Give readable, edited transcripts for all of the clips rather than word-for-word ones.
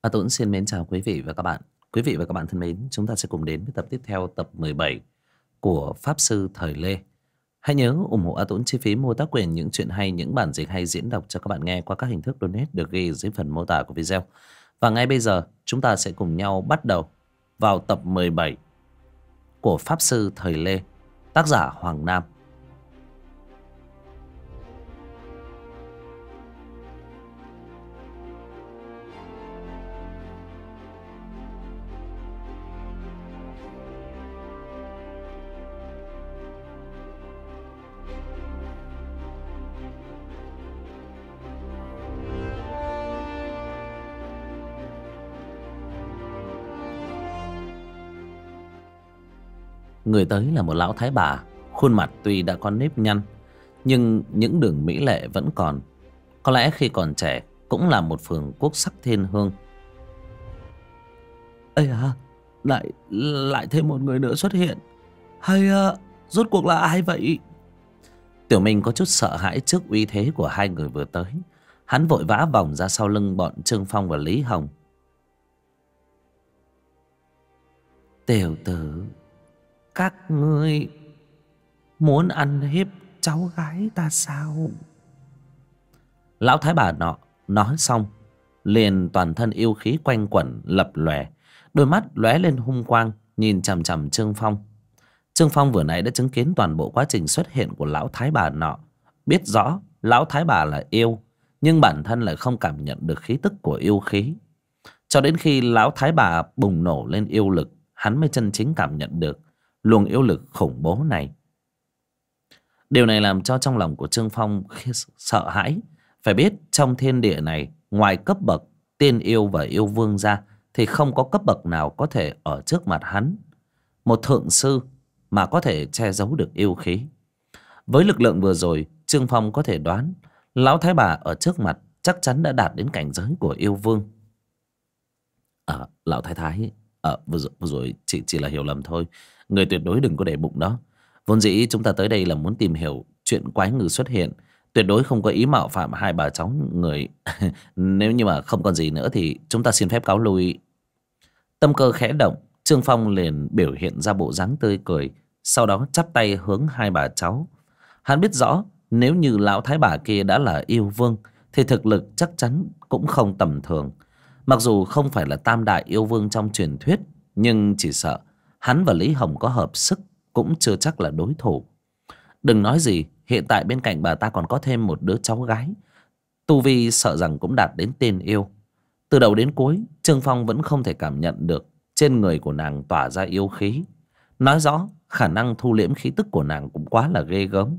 Tuấn xin mến chào quý vị và các bạn. Quý vị và các bạn thân mến, chúng ta sẽ cùng đến với tập tiếp theo, tập 17 của Pháp Sư Thời Lê. Hãy nhớ ủng hộ A Tuấn chi phí mua tác quyền những chuyện hay, những bản dịch hay diễn đọc cho các bạn nghe qua các hình thức donate được ghi dưới phần mô tả của video. Và ngay bây giờ, chúng ta sẽ cùng nhau bắt đầu vào tập 17 của Pháp Sư Thời Lê, tác giả Hoàng Nam. Người tới là một lão thái bà, khuôn mặt tuy đã có nếp nhăn, nhưng những đường mỹ lệ vẫn còn. Có lẽ khi còn trẻ cũng là một phường quốc sắc thiên hương. Ây à, lại thêm một người nữa xuất hiện. Hay rốt cuộc là ai vậy? Tiểu Minh có chút sợ hãi trước uy thế của hai người vừa tới. Hắn vội vã vòng ra sau lưng bọn Trương Phong và Lý Hồng. Tiểu tử, các ngươi muốn ăn hiếp cháu gái ta sao? Lão thái bà nọ nói xong, liền toàn thân yêu khí quanh quẩn lập lòe, đôi mắt lóe lên hung quang, nhìn chằm chằm Trương Phong. Trương Phong vừa nãy đã chứng kiến toàn bộ quá trình xuất hiện của lão thái bà nọ, biết rõ lão thái bà là yêu, nhưng bản thân lại không cảm nhận được khí tức của yêu khí. Cho đến khi lão thái bà bùng nổ lên yêu lực, hắn mới chân chính cảm nhận được luồng yêu lực khủng bố này. Điều này làm cho trong lòng của Trương Phong sợ hãi. Phải biết trong thiên địa này, ngoài cấp bậc tiên yêu và yêu vương ra, thì không có cấp bậc nào có thể ở trước mặt hắn. Một thượng sư mà có thể che giấu được yêu khí. Với lực lượng vừa rồi, Trương Phong có thể đoán lão thái bà ở trước mặt chắc chắn đã đạt đến cảnh giới của yêu vương. Lão thái thái, vừa rồi chỉ là hiểu lầm thôi. Người tuyệt đối đừng có để bụng đó. Vốn dĩ chúng ta tới đây là muốn tìm hiểu chuyện quái ngư xuất hiện, tuyệt đối không có ý mạo phạm hai bà cháu người. Nếu như mà không còn gì nữa thì chúng ta xin phép cáo lui. Tâm cơ khẽ động, Trương Phong liền biểu hiện ra bộ dáng tươi cười, sau đó chắp tay hướng hai bà cháu. Hắn biết rõ nếu như lão thái bà kia đã là yêu vương thì thực lực chắc chắn cũng không tầm thường. Mặc dù không phải là tam đại yêu vương trong truyền thuyết, nhưng chỉ sợ hắn và Lý Hồng có hợp sức cũng chưa chắc là đối thủ. Đừng nói gì, hiện tại bên cạnh bà ta còn có thêm một đứa cháu gái, tu vi sợ rằng cũng đạt đến tiên yêu. Từ đầu đến cuối, Trương Phong vẫn không thể cảm nhận được trên người của nàng tỏa ra yêu khí. Nói rõ khả năng thu liễm khí tức của nàng cũng quá là ghê gớm.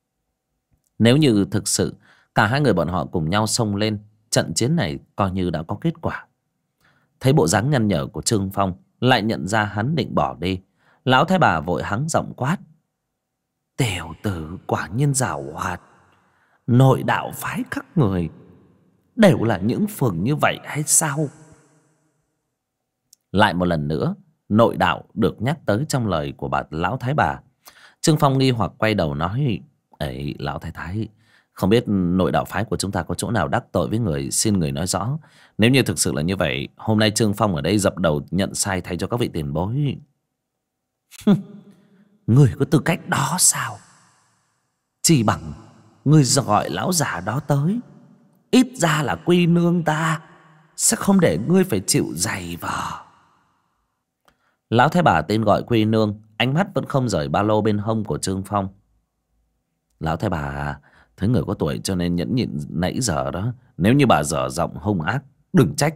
Nếu như thực sự cả hai người bọn họ cùng nhau xông lên, trận chiến này coi như đã có kết quả. Thấy bộ dáng nhăn nhở của Trương Phong, lại nhận ra hắn định bỏ đi, lão thái bà vội hắng giọng quát: Tiểu tử quả nhiên giàu hoạt. Nội đạo phái các người đều là những phường như vậy hay sao? Lại một lần nữa, nội đạo được nhắc tới trong lời của bà lão thái bà. Trương Phong nghi hoặc quay đầu nói: Ấy, lão thái thái, không biết nội đạo phái của chúng ta có chỗ nào đắc tội với người, xin người nói rõ. Nếu như thực sự là như vậy, hôm nay Trương Phong ở đây dập đầu nhận sai thay cho các vị tiền bối. Người có tư cách đó sao? Chỉ bằng người gọi lão già đó tới, ít ra là quy nương ta sẽ không để ngươi phải chịu giày vò. Lão thái bà tên gọi quy nương, ánh mắt vẫn không rời ba lô bên hông của Trương Phong. Lão thái bà thấy người có tuổi cho nên nhẫn nhịn nãy giờ đó. Nếu như bà dở giọng hung ác, đừng trách.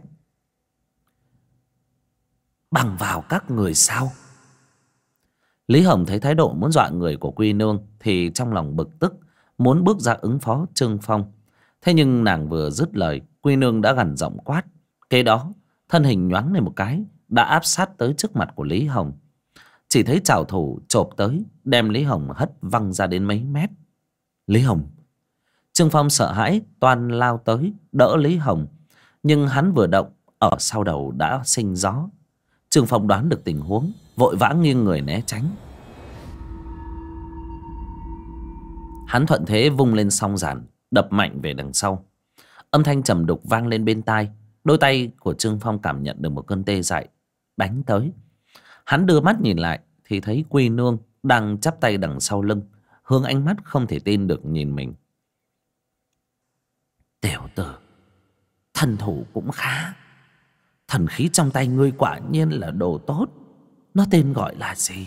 Bằng vào các người sao? Lý Hồng thấy thái độ muốn dọa người của quy nương thì trong lòng bực tức, muốn bước ra ứng phó Trương Phong. Thế nhưng nàng vừa dứt lời, quy nương đã gằn giọng quát. Kế đó thân hình nhoáng lên một cái, đã áp sát tới trước mặt của Lý Hồng. Chỉ thấy trảo thủ chộp tới, đem Lý Hồng hất văng ra đến mấy mét. Lý Hồng! Trương Phong sợ hãi toan lao tới đỡ Lý Hồng, nhưng hắn vừa động, ở sau đầu đã sinh gió. Trương Phong đoán được tình huống, vội vã nghiêng người né tránh. Hắn thuận thế vung lên song giản, đập mạnh về đằng sau. Âm thanh trầm đục vang lên bên tai. Đôi tay của Trương Phong cảm nhận được một cơn tê dại đánh tới. Hắn đưa mắt nhìn lại thì thấy Quy Nương đang chắp tay đằng sau lưng, hướng ánh mắt không thể tin được nhìn mình. Tiểu tử, thần thủ cũng khá. Thần khí trong tay ngươi quả nhiên là đồ tốt. Nó tên gọi là gì?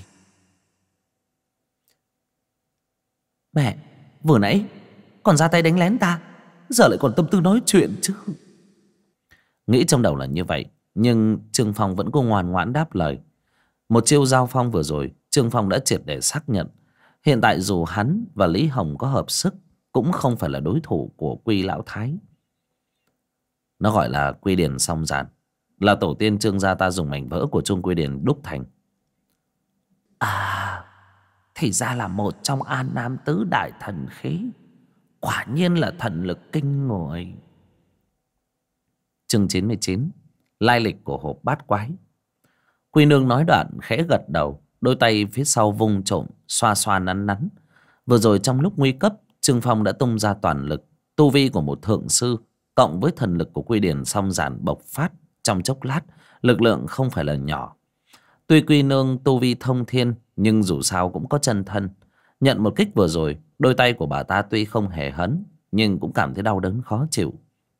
Mẹ, vừa nãy còn ra tay đánh lén ta, giờ lại còn tâm tư nói chuyện chứ. Nghĩ trong đầu là như vậy, nhưng Trương Phong vẫn cố ngoan ngoãn đáp lời. Một chiêu giao phong vừa rồi, Trương Phong đã triệt để xác nhận hiện tại dù hắn và Lý Hồng có hợp sức cũng không phải là đối thủ của Quy Lão Thái. Nó gọi là Quy Điển Song Giản, là tổ tiên Trương gia ta dùng mảnh vỡ của Trung Quy Điển đúc thành. À, thì ra là một trong An Nam tứ đại thần khí. Quả nhiên là thần lực kinh người. Chương 99, lai lịch của hộp bát quái. Quy Nương nói đoạn khẽ gật đầu, đôi tay phía sau vung trộm xoa xoa nắn nắn. Vừa rồi trong lúc nguy cấp, Trương Phong đã tung ra toàn lực. Tu vi của một thượng sư cộng với thần lực của Quy Điển Song Giản bộc phát trong chốc lát, lực lượng không phải là nhỏ. Tuy Quy Nương tu vi thông thiên, nhưng dù sao cũng có chân thân. Nhận một kích vừa rồi, đôi tay của bà ta tuy không hề hấn, nhưng cũng cảm thấy đau đớn khó chịu.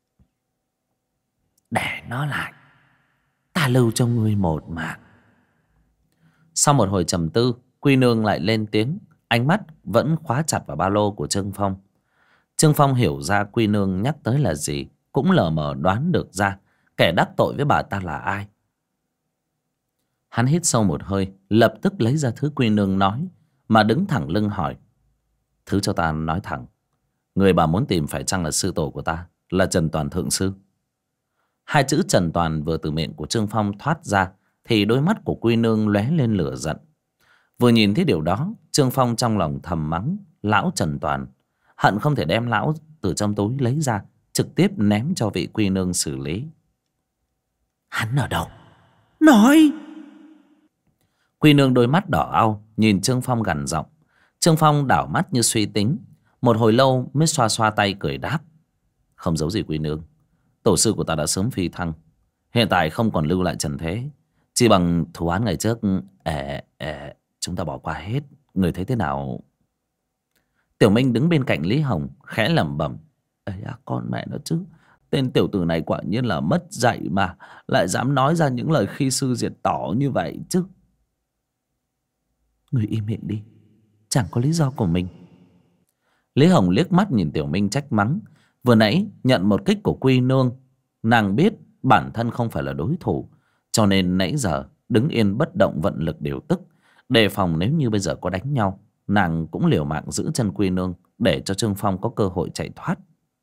Để nó lại, ta lưu cho ngươi một mạng. Sau một hồi trầm tư, Quy Nương lại lên tiếng, ánh mắt vẫn khóa chặt vào ba lô của Trương Phong. Trương Phong hiểu ra Quy Nương nhắc tới là gì, cũng lờ mờ đoán được ra kẻ đắc tội với bà ta là ai. Hắn hít sâu một hơi, lập tức lấy ra thứ Quy Nương nói, mà đứng thẳng lưng hỏi. Thứ cho ta nói thẳng, người bà muốn tìm phải chăng là sư tổ của ta, là Trần Toàn thượng sư? Hai chữ Trần Toàn vừa từ miệng của Trương Phong thoát ra thì đôi mắt của Quy Nương lóe lên lửa giận. Vừa nhìn thấy điều đó, Trương Phong trong lòng thầm mắng lão Trần Toàn, hận không thể đem lão từ trong túi lấy ra, trực tiếp ném cho vị Quy Nương xử lý. Hắn ở đâu? Nói! Quy Nương đôi mắt đỏ au nhìn Trương Phong gằn giọng. Trương Phong đảo mắt như suy tính, một hồi lâu mới xoa xoa tay cười đáp. Không giấu gì Quy Nương, tổ sư của ta đã sớm phi thăng, hiện tại không còn lưu lại trần thế. Chỉ bằng thù án ngày trước chúng ta bỏ qua hết. Người thấy thế nào? Tiểu Minh đứng bên cạnh Lý Hồng khẽ lẩm bẩm. Ây à, con mẹ nó chứ, tên tiểu tử này quả nhiên là mất dạy mà, lại dám nói ra những lời khi sư diệt tỏ như vậy chứ. Người im miệng đi, chẳng có lý do của mình. Lý Hồng liếc mắt nhìn Tiểu Minh trách mắng. Vừa nãy nhận một kích của Quy Nương, nàng biết bản thân không phải là đối thủ, cho nên nãy giờ đứng yên bất động vận lực điều tức, đề phòng nếu như bây giờ có đánh nhau, nàng cũng liều mạng giữ chân Quy Nương để cho Trương Phong có cơ hội chạy thoát.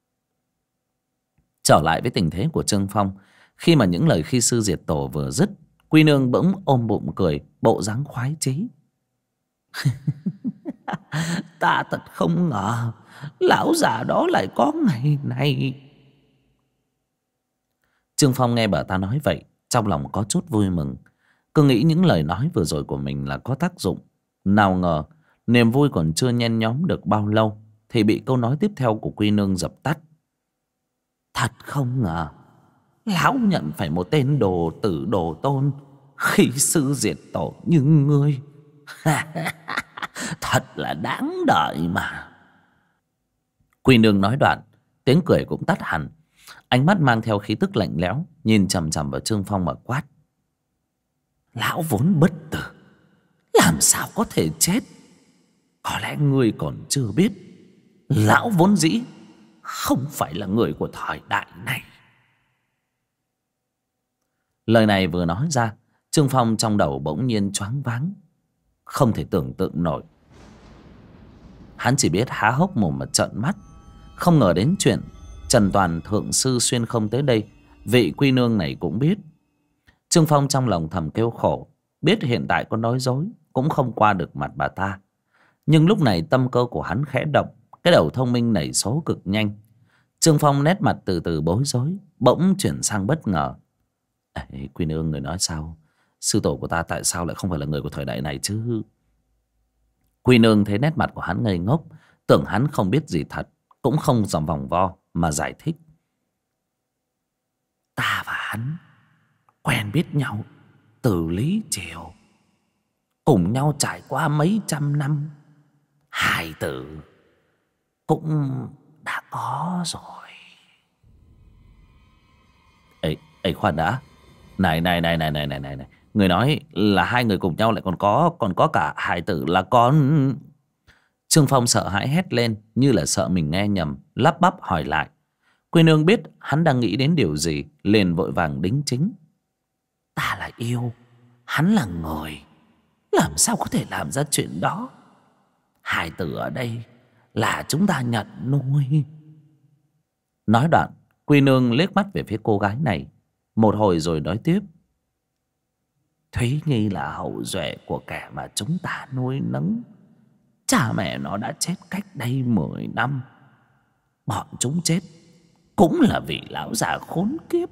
Trở lại với tình thế của Trương Phong, khi mà những lời khi sư diệt tổ vừa dứt, Quy Nương bỗng ôm bụng cười, bộ dáng khoái chí. Ta thật không ngờ lão già đó lại có ngày này. Trương Phong nghe bà ta nói vậy, trong lòng có chút vui mừng, cứ nghĩ những lời nói vừa rồi của mình là có tác dụng. Nào ngờ niềm vui còn chưa nhen nhóm được bao lâu thì bị câu nói tiếp theo của Quy Nương dập tắt. Thật không ngờ lão nhận phải một tên đồ tử đồ tôn, khí sư diệt tổ như ngươi. Thật là đáng đợi mà. Quy Nương nói đoạn, tiếng cười cũng tắt hẳn, ánh mắt mang theo khí tức lạnh lẽo nhìn chằm chằm vào Trương Phong mà quát. Lão vốn bất tử, làm sao có thể chết? Có lẽ ngươi còn chưa biết, lão vốn dĩ không phải là người của thời đại này. Lời này vừa nói ra, Trương Phong trong đầu bỗng nhiên choáng váng, không thể tưởng tượng nổi. Hắn chỉ biết há hốc mồm mà trợn mắt, không ngờ đến chuyện Trần Toàn thượng sư xuyên không tới đây, vị Quy Nương này cũng biết. Trương Phong trong lòng thầm kêu khổ, biết hiện tại có nói dối cũng không qua được mặt bà ta. Nhưng lúc này tâm cơ của hắn khẽ động, cái đầu thông minh nảy số cực nhanh. Trương Phong nét mặt từ từ bối rối, bỗng chuyển sang bất ngờ. Ê, Quy Nương, người nói sao? Sư tổ của ta tại sao lại không phải là người của thời đại này chứ? Quy Nương thấy nét mặt của hắn ngây ngốc, tưởng hắn không biết gì thật, cũng không dòng vòng vo mà giải thích. Ta và hắn quen biết nhau từ lý triều, cùng nhau trải qua mấy trăm năm, hài tử cũng đã có rồi. Ấy khoan đã. Này. Người nói là hai người cùng nhau lại còn có cả hài tử là con. Trương Phong sợ hãi hét lên, như là sợ mình nghe nhầm, lắp bắp hỏi lại. Quy Nương biết hắn đang nghĩ đến điều gì, liền vội vàng đính chính. Ta là yêu, hắn là người, làm sao có thể làm ra chuyện đó. Hài tử ở đây là chúng ta nhận nuôi. Nói đoạn, Quy Nương liếc mắt về phía cô gái này một hồi rồi nói tiếp. Thúy Nhi là hậu duệ của kẻ mà chúng ta nuôi nấng. Cha mẹ nó đã chết cách đây 10 năm. Bọn chúng chết cũng là vì lão già khốn kiếp.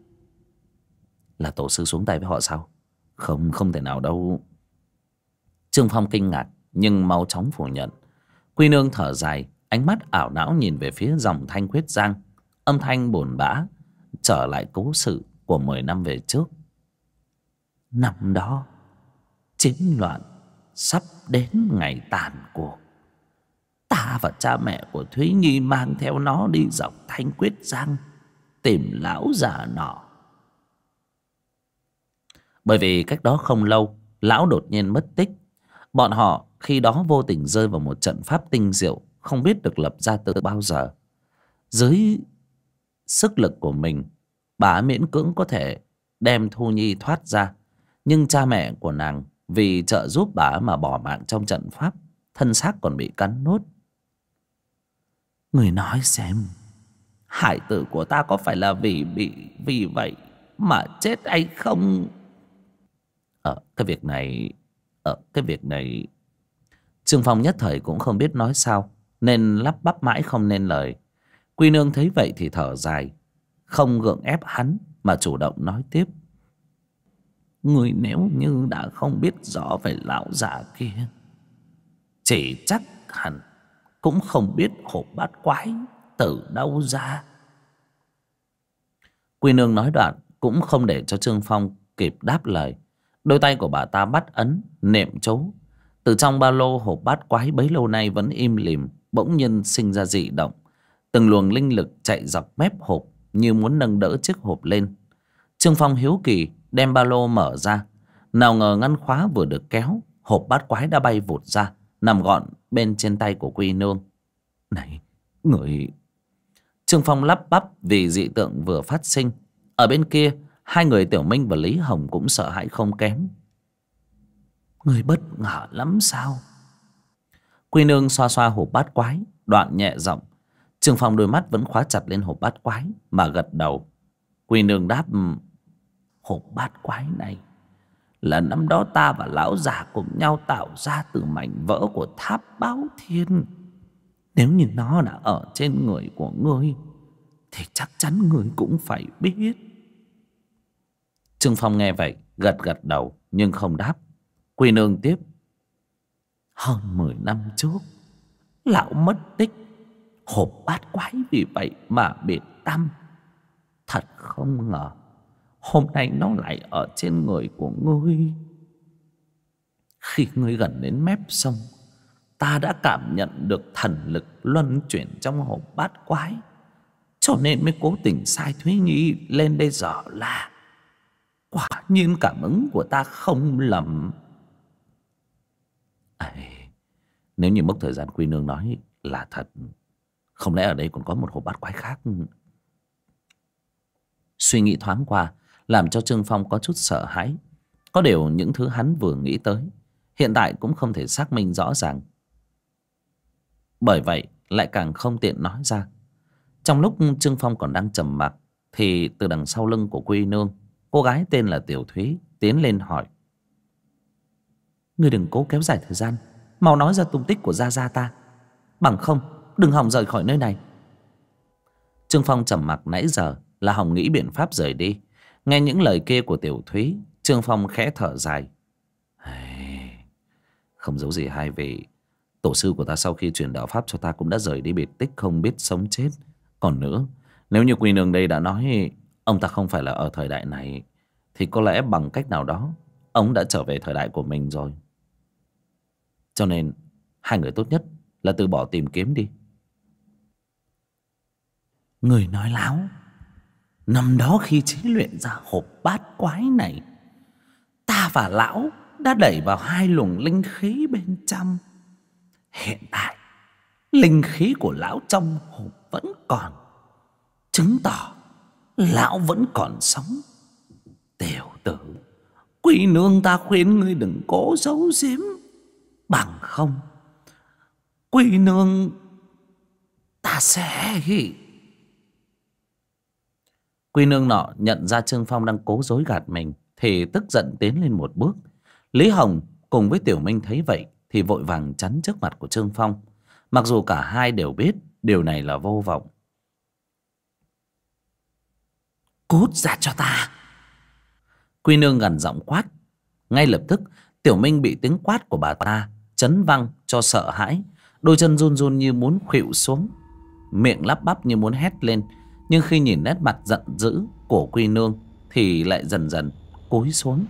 Là tổ sư xuống tay với họ sao? Không thể nào đâu. Trương Phong kinh ngạc nhưng mau chóng phủ nhận. Quy Nương thở dài, ánh mắt ảo não nhìn về phía dòng Thanh Quyết Giang. Âm thanh buồn bã trở lại cố sự của 10 năm về trước. Năm đó chiến loạn sắp đến ngày tàn cuộc. Ta và cha mẹ của Thúy Nhi mang theo nó đi dọc Thanh Quyết Giang tìm lão già nọ. Bởi vì cách đó không lâu, lão đột nhiên mất tích. Bọn họ khi đó vô tình rơi vào một trận pháp tinh diệu, không biết được lập ra từ bao giờ. Dưới sức lực của mình, bà miễn cưỡng có thể đem Thu Nhi thoát ra. Nhưng cha mẹ của nàng vì trợ giúp bà mà bỏ mạng trong trận pháp, thân xác còn bị cắn nuốt. Người nói xem, hải tử của ta có phải là vì vậy mà chết hay không? Cái việc này Trương Phong nhất thời cũng không biết nói sao, nên lắp bắp mãi không nên lời. Quy Nương thấy vậy thì thở dài, không gượng ép hắn mà chủ động nói tiếp. Người nếu như đã không biết rõ về lão già kia, chỉ chắc hẳn cũng không biết hộp bát quái từ đâu ra. Quy Nương nói đoạn cũng không để cho Trương Phong kịp đáp lời. Đôi tay của bà ta bắt ấn niệm chú. Từ trong ba lô hộp bát quái bấy lâu nay vẫn im lìm bỗng nhiên sinh ra dị động. Từng luồng linh lực chạy dọc mép hộp như muốn nâng đỡ chiếc hộp lên. Trương Phong hiếu kỳ đem ba lô mở ra. Nào ngờ ngăn khóa vừa được kéo, hộp bát quái đã bay vụt ra, nằm gọn bên trên tay của Quy Nương. Này, người... Trương Phong lắp bắp vì dị tượng vừa phát sinh. Ở bên kia, hai người Tiểu Minh và Lý Hồng cũng sợ hãi không kém. Người bất ngờ lắm sao? Quy Nương xoa xoa hộp bát quái, đoạn nhẹ giọng. Trương Phong đôi mắt vẫn khóa chặt lên hộp bát quái mà gật đầu. Quy Nương đáp. Hộp bát quái này là năm đó ta và lão già cùng nhau tạo ra từ mảnh vỡ của tháp Báo Thiên. Nếu như nó đã ở trên người của ngươi thì chắc chắn ngươi cũng phải biết. Trương Phong nghe vậy gật đầu nhưng không đáp. Quy Nương tiếp. Hơn 10 năm trước lão mất tích, hộp bát quái vì vậy mà biệt tăm. Thật không ngờ hôm nay nó lại ở trên người của ngươi. Khi ngươi gần đến mép sông, ta đã cảm nhận được thần lực luân chuyển trong hộp bát quái, cho nên mới cố tình sai Thúy Nhi lên đây dò la. Quả nhiên cảm ứng của ta không lầm. Nếu như mốc thời gian Quy Nương nói là thật, không lẽ ở đây còn có một hộp bát quái khác? Suy nghĩ thoáng qua làm cho Trương Phong có chút sợ hãi. Có điều những thứ hắn vừa nghĩ tới hiện tại cũng không thể xác minh rõ ràng, bởi vậy lại càng không tiện nói ra. Trong lúc Trương Phong còn đang trầm mặc thì từ đằng sau lưng của Quy Nương, cô gái tên là Tiểu Thúy tiến lên hỏi. Ngươi đừng cố kéo dài thời gian, mau nói ra tung tích của gia gia ta, bằng không đừng hòng rời khỏi nơi này. Trương Phong trầm mặc nãy giờ là hòng nghĩ biện pháp rời đi. Nghe những lời kia của Tiểu Thúy, Trương Phong khẽ thở dài. Không giấu gì hai vị, tổ sư của ta sau khi truyền đạo pháp cho ta cũng đã rời đi biệt tích không biết sống chết. Còn nữa, nếu như Quy Nương đây đã nói ông ta không phải là ở thời đại này, thì có lẽ bằng cách nào đó ông đã trở về thời đại của mình rồi. Cho nên hai người tốt nhất là từ bỏ tìm kiếm đi. Người nói láo. Năm đó khi chế luyện ra hộp bát quái này, ta và lão đã đẩy vào hai luồng linh khí bên trong. Hiện tại linh khí của lão trong hộp vẫn còn, chứng tỏ lão vẫn còn sống. Tiểu tử, quý nương ta khuyên ngươi đừng cố giấu giếm, bằng không quý nương ta sẽ... Quý nương nọ nhận ra Trương Phong đang cố dối gạt mình thì tức giận tiến lên một bước. Lý Hồng cùng với Tiểu Minh thấy vậy thì vội vàng chắn trước mặt của Trương Phong, mặc dù cả hai đều biết điều này là vô vọng. Cút ra cho ta! Quý nương gằn giọng quát. Ngay lập tức Tiểu Minh bị tiếng quát của bà ta chấn văng cho sợ hãi, đôi chân run run như muốn khuỵu xuống, miệng lắp bắp như muốn hét lên. Nhưng khi nhìn nét mặt giận dữ của Quý nương thì lại dần dần cúi xuống.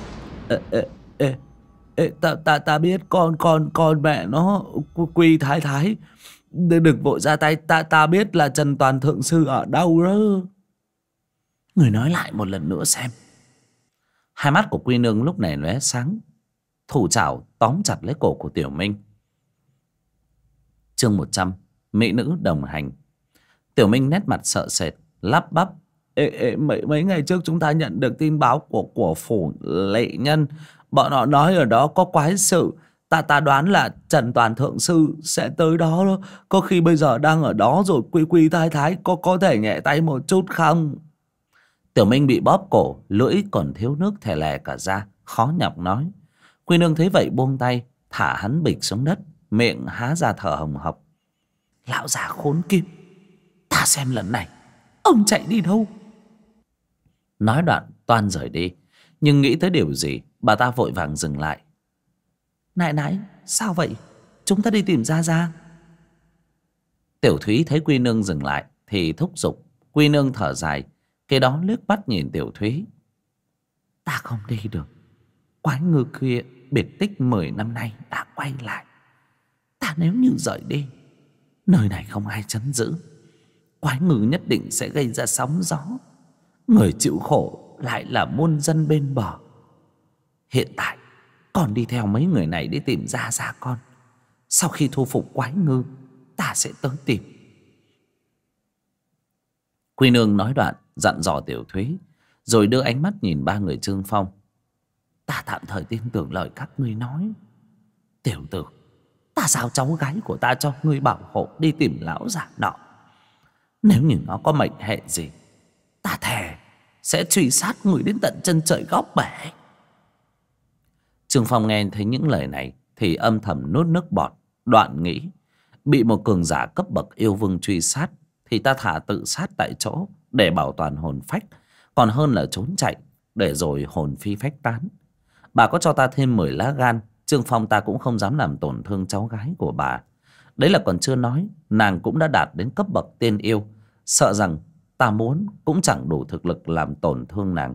Ta biết con mẹ nó, Quý thái thái, đừng vội ra tay. Ta biết là Trần Toàn thượng sư ở đâu đó. Người nói lại một lần nữa xem. Hai mắt của Quý nương lúc này lóe sáng, thủ chảo tóm chặt lấy cổ của Tiểu Minh. Chương 100, mỹ nữ đồng hành. Tiểu Minh nét mặt sợ sệt, lắp bắp. Mấy ngày trước chúng ta nhận được tin báo của phủ lệ nhân. Bọn họ nói ở đó có quái sự. Ta đoán là Trần Toàn thượng sư sẽ tới đó. Có khi bây giờ đang ở đó rồi. Quý thái thái có thể nhẹ tay một chút không? Tiểu Minh bị bóp cổ, lưỡi còn thiếu nước thè lè cả ra, khó nhọc nói. Quý nương thấy vậy buông tay, thả hắn bịch xuống đất, miệng há ra thở hồng hộc. Lão già khốn kiếp, ta xem lần này ông chạy đi đâu. Nói đoạn toan rời đi, nhưng nghĩ tới điều gì, bà ta vội vàng dừng lại. Nãy sao vậy? Chúng ta đi tìm Gia Gia. Tiểu Thúy thấy Quý nương dừng lại thì thúc giục. Quý nương thở dài, cái đó liếc mắt nhìn Tiểu Thúy. Ta không đi được. Quái ngư kia biệt tích 10 năm nay đã quay lại. Ta nếu như rời đi, nơi này không ai trấn giữ, quái ngư nhất định sẽ gây ra sóng gió. Người chịu khổ lại là muôn dân bên bờ. Hiện tại còn đi theo mấy người này để tìm Gia Gia con. Sau khi thu phục quái ngư, ta sẽ tới tìm. Quý nương nói đoạn dặn dò Tiểu Thúy, rồi đưa ánh mắt nhìn ba người Trương Phong. Ta tạm thời tin tưởng lời các ngươi nói. Tiểu tử, ta giao cháu gái của ta cho ngươi bảo hộ đi tìm lão già nọ. Nếu như nó có mệnh hệ gì, ta thề sẽ truy sát người đến tận chân trời góc bể. Trương Phong nghe thấy những lời này thì âm thầm nuốt nước bọt, đoạn nghĩ, bị một cường giả cấp bậc yêu vương truy sát thì ta thà tự sát tại chỗ để bảo toàn hồn phách, còn hơn là trốn chạy để rồi hồn phi phách tán. Bà có cho ta thêm 10 lá gan, Trương Phong ta cũng không dám làm tổn thương cháu gái của bà. Đấy là còn chưa nói, nàng cũng đã đạt đến cấp bậc tiên yêu, sợ rằng ta muốn cũng chẳng đủ thực lực làm tổn thương nàng.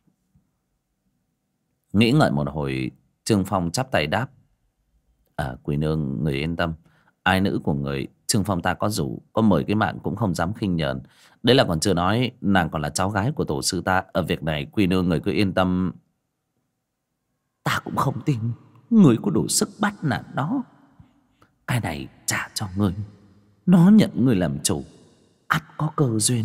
Nghĩ ngợi một hồi, Trương Phong chắp tay đáp. Quý nương người yên tâm, ai nữ của người Trương Phong ta có rủ, có 10 cái mạng cũng không dám khinh nhờn. Đấy là còn chưa nói, nàng còn là cháu gái của tổ sư ta. Ở việc này quý nương người cứ yên tâm. Ta cũng không tin người có đủ sức bắt nạt nó. Cái này trả cho ngươi, nó nhận ngươi làm chủ, ắt có cơ duyên.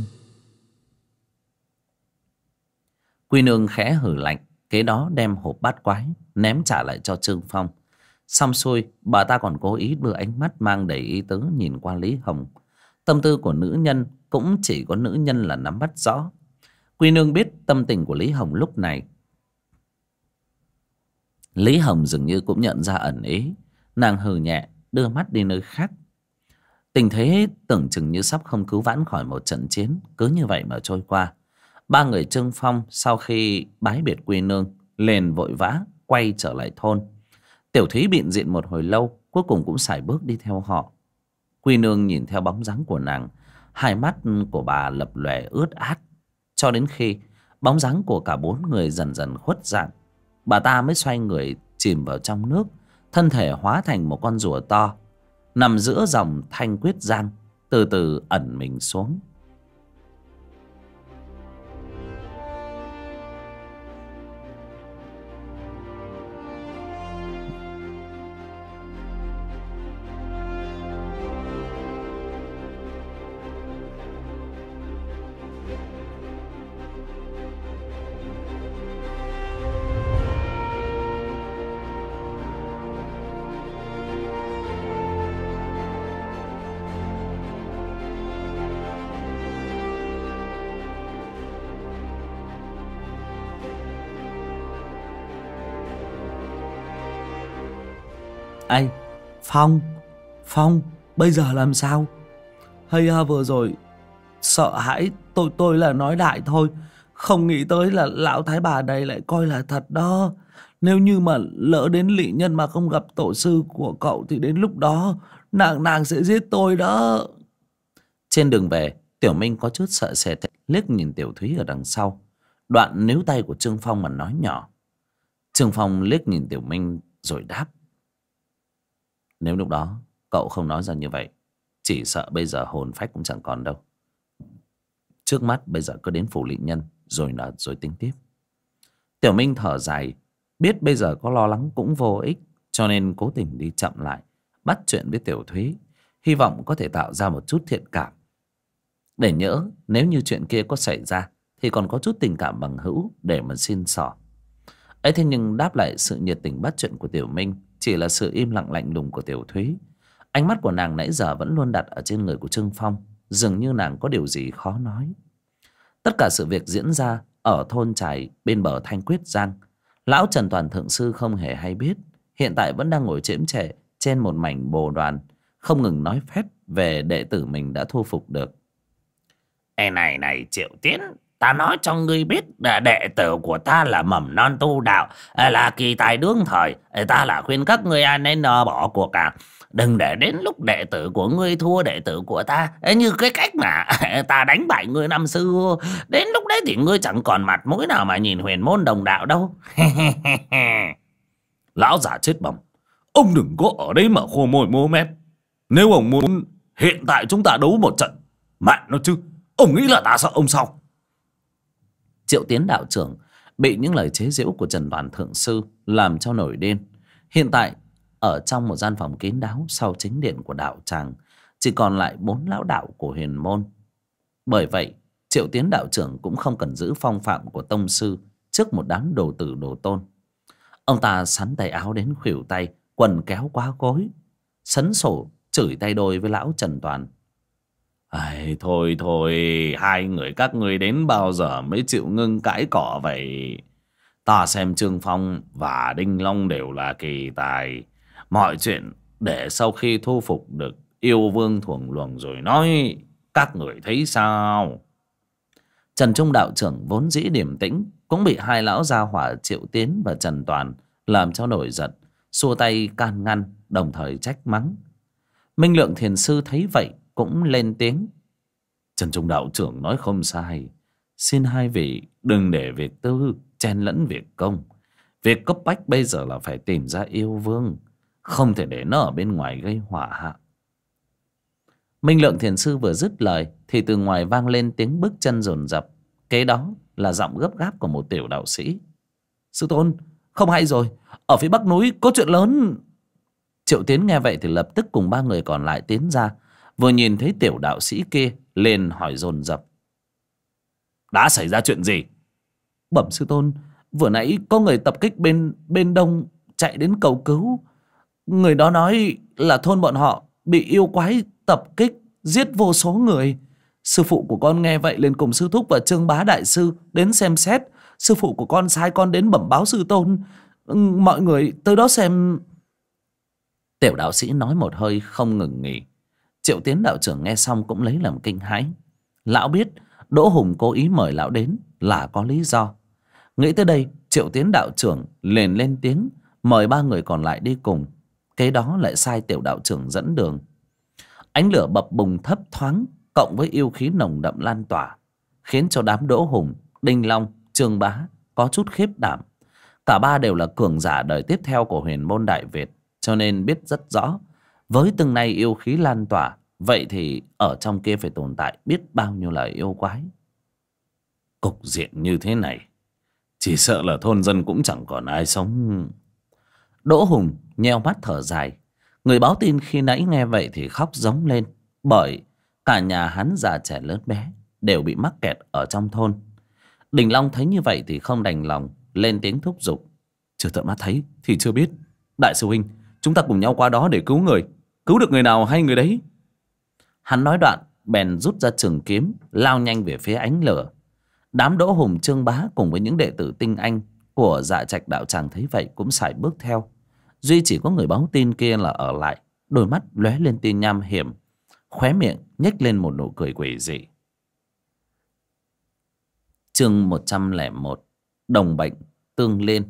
Quý nương khẽ hử lạnh, kế đó đem hộp bát quái ném trả lại cho Trương Phong. Xong xuôi, bà ta còn cố ý đưa ánh mắt mang đầy ý tứ nhìn qua Lý Hồng. Tâm tư của nữ nhân cũng chỉ có nữ nhân là nắm bắt rõ. Quý nương biết tâm tình của Lý Hồng lúc này. Lý Hồng dường như cũng nhận ra ẩn ý, nàng hừ nhẹ, đưa mắt đi nơi khác. Tình thế tưởng chừng như sắp không cứu vãn khỏi một trận chiến, cứ như vậy mà trôi qua. Ba người Trương Phong sau khi bái biệt Quý nương liền vội vã quay trở lại thôn. Tiểu Thúy bịn diện một hồi lâu, cuối cùng cũng sải bước đi theo họ. Quý nương nhìn theo bóng dáng của nàng, hai mắt của bà lập lòe ướt át. cho đến khi bóng dáng của cả bốn người dần dần khuất dạng, bà ta mới xoay người chìm vào trong nước, thân thể hóa thành một con rùa to nằm giữa dòng Thanh Quyết Giang, từ từ ẩn mình xuống. Ai? Phong, Phong, bây giờ làm sao? Hay vừa rồi sợ hãi, tôi là nói đại thôi, không nghĩ tới là lão thái bà này lại coi là thật đó. Nếu như mà lỡ đến Lị Nhân mà không gặp tổ sư của cậu thì đến lúc đó nàng sẽ giết tôi đó. Trên đường về, Tiểu Minh có chút sợ sệt liếc nhìn Tiểu Thúy ở đằng sau, đoạn níu tay của Trương Phong mà nói nhỏ. Trương Phong liếc nhìn Tiểu Minh rồi đáp: nếu lúc đó cậu không nói ra như vậy, chỉ sợ bây giờ hồn phách cũng chẳng còn đâu. Trước mắt bây giờ cứ đến phủ Lị Nhân rồi tính tiếp. Tiểu Minh thở dài, biết bây giờ có lo lắng cũng vô ích, cho nên cố tình đi chậm lại, bắt chuyện với Tiểu Thúy, hy vọng có thể tạo ra một chút thiện cảm, để nhỡ nếu như chuyện kia có xảy ra thì còn có chút tình cảm bằng hữu để mà xin xỏ. Ấy thế nhưng đáp lại sự nhiệt tình bắt chuyện của Tiểu Minh chỉ là sự im lặng lạnh lùng của Tiểu Thúy. Ánh mắt của nàng nãy giờ vẫn luôn đặt ở trên người của Trương Phong, dường như nàng có điều gì khó nói. Tất cả sự việc diễn ra ở thôn trài bên bờ Thanh Quyết Giang, lão Trần Toàn thượng sư không hề hay biết. Hiện tại vẫn đang ngồi chễm chệ trên một mảnh bồ đoàn, không ngừng nói phét về đệ tử mình đã thu phục được. Ê này Triệu Tiến, ta nói cho ngươi biết là đệ tử của ta là mầm non tu đạo, là kỳ tài đương thời. Ta là khuyên các ngươi nên bỏ cuộc cả. Đừng để đến lúc đệ tử của ngươi thua đệ tử của ta, như cái cách mà ta đánh bại ngươi năm xưa. Đến lúc đấy thì ngươi chẳng còn mặt mũi nào mà nhìn huyền môn đồng đạo đâu. Lão già chết bẩm, ông đừng có ở đấy mà khô môi mô mép. Nếu ông muốn hiện tại chúng ta đấu một trận, mẹ nó chứ, ông nghĩ là ta sợ ông sao? Triệu Tiến đạo trưởng bị những lời chế giễu của Trần Toàn thượng sư làm cho nổi điên. Hiện tại ở trong một gian phòng kín đáo sau chính điện của đạo tràng, chỉ còn lại 4 lão đạo của huyền môn. Bởi vậy Triệu Tiến đạo trưởng cũng không cần giữ phong phạm của tông sư trước một đám đồ tử đồ tôn. Ông ta sắn tay áo đến khuỷu tay, quần kéo quá gối, sấn sổ chửi tay đôi với lão Trần Toàn. Ai, thôi, hai người các ngươi đến bao giờ mới chịu ngưng cãi cỏ vậy? Ta xem Trương Phong và Đinh Long đều là kỳ tài. Mọi chuyện để sau khi thu phục được yêu vương thuồng luồng rồi nói. Các người thấy sao? Trần Trung đạo trưởng vốn dĩ điềm tĩnh cũng bị hai lão gia hỏa Triệu Tiến và Trần Toàn làm cho nổi giận, xua tay can ngăn, đồng thời trách mắng. Minh Lượng thiền sư thấy vậy cũng lên tiếng. Trần Trung đạo trưởng nói không sai. Xin hai vị đừng để việc tư chen lẫn việc công. Việc cấp bách bây giờ là phải tìm ra yêu vương, không thể để nó ở bên ngoài gây họa hạ. Minh Lượng thiền sư vừa dứt lời thì từ ngoài vang lên tiếng bước chân dồn dập, kế đó là giọng gấp gáp của một tiểu đạo sĩ. Sư tôn, không hay rồi, ở phía bắc núi có chuyện lớn. Triệu Tiến nghe vậy thì lập tức cùng 3 người còn lại tiến ra, vừa nhìn thấy tiểu đạo sĩ kia lên hỏi dồn dập. Đã xảy ra chuyện gì? Bẩm sư tôn, vừa nãy có người tập kích bên đông chạy đến cầu cứu. Người đó nói là thôn bọn họ bị yêu quái tập kích, giết vô số người. Sư phụ của con nghe vậy liền cùng sư thúc và Trương Bá đại sư đến xem xét. Sư phụ của con sai con đến bẩm báo sư tôn. Mọi người tới đó xem. Tiểu đạo sĩ nói một hơi không ngừng nghỉ. Triệu Tiến đạo trưởng nghe xong cũng lấy làm kinh hãi. Lão biết Đỗ Hùng cố ý mời lão đến là có lý do. Nghĩ tới đây, Triệu Tiến đạo trưởng liền lên tiếng mời 3 người còn lại đi cùng. Kế đó lại sai tiểu đạo trưởng dẫn đường. Ánh lửa bập bùng thấp thoáng cộng với yêu khí nồng đậm lan tỏa, khiến cho đám Đỗ Hùng, Đinh Long, Trương Bá có chút khiếp đảm. Cả ba đều là cường giả đời tiếp theo của huyền môn Đại Việt, cho nên biết rất rõ với từng này yêu khí lan tỏa, vậy thì ở trong kia phải tồn tại biết bao nhiêu là yêu quái. Cục diện như thế này, chỉ sợ là thôn dân cũng chẳng còn ai sống. Đỗ Hùng nheo mắt thở dài. Người báo tin khi nãy nghe vậy thì khóc giống lên, bởi cả nhà hắn già trẻ lớn bé đều bị mắc kẹt ở trong thôn. Đình Long thấy như vậy thì không đành lòng, lên tiếng thúc giục. Chưa tận mắt thấy thì chưa biết. Đại sư huynh, chúng ta cùng nhau qua đó để cứu người. Cứu được người nào hay người đấy. Hắn nói đoạn bèn rút ra trường kiếm, lao nhanh về phía ánh lửa. Đám Đỗ Hùng, Trương Bá cùng với những đệ tử tinh anh của Dạ Trạch đạo tràng thấy vậy cũng sải bước theo. Duy chỉ có người báo tin kia là ở lại, đôi mắt lóe lên tia nham hiểm, khóe miệng nhếch lên một nụ cười quỷ dị. Chương 101: Đồng bệnh tương liên.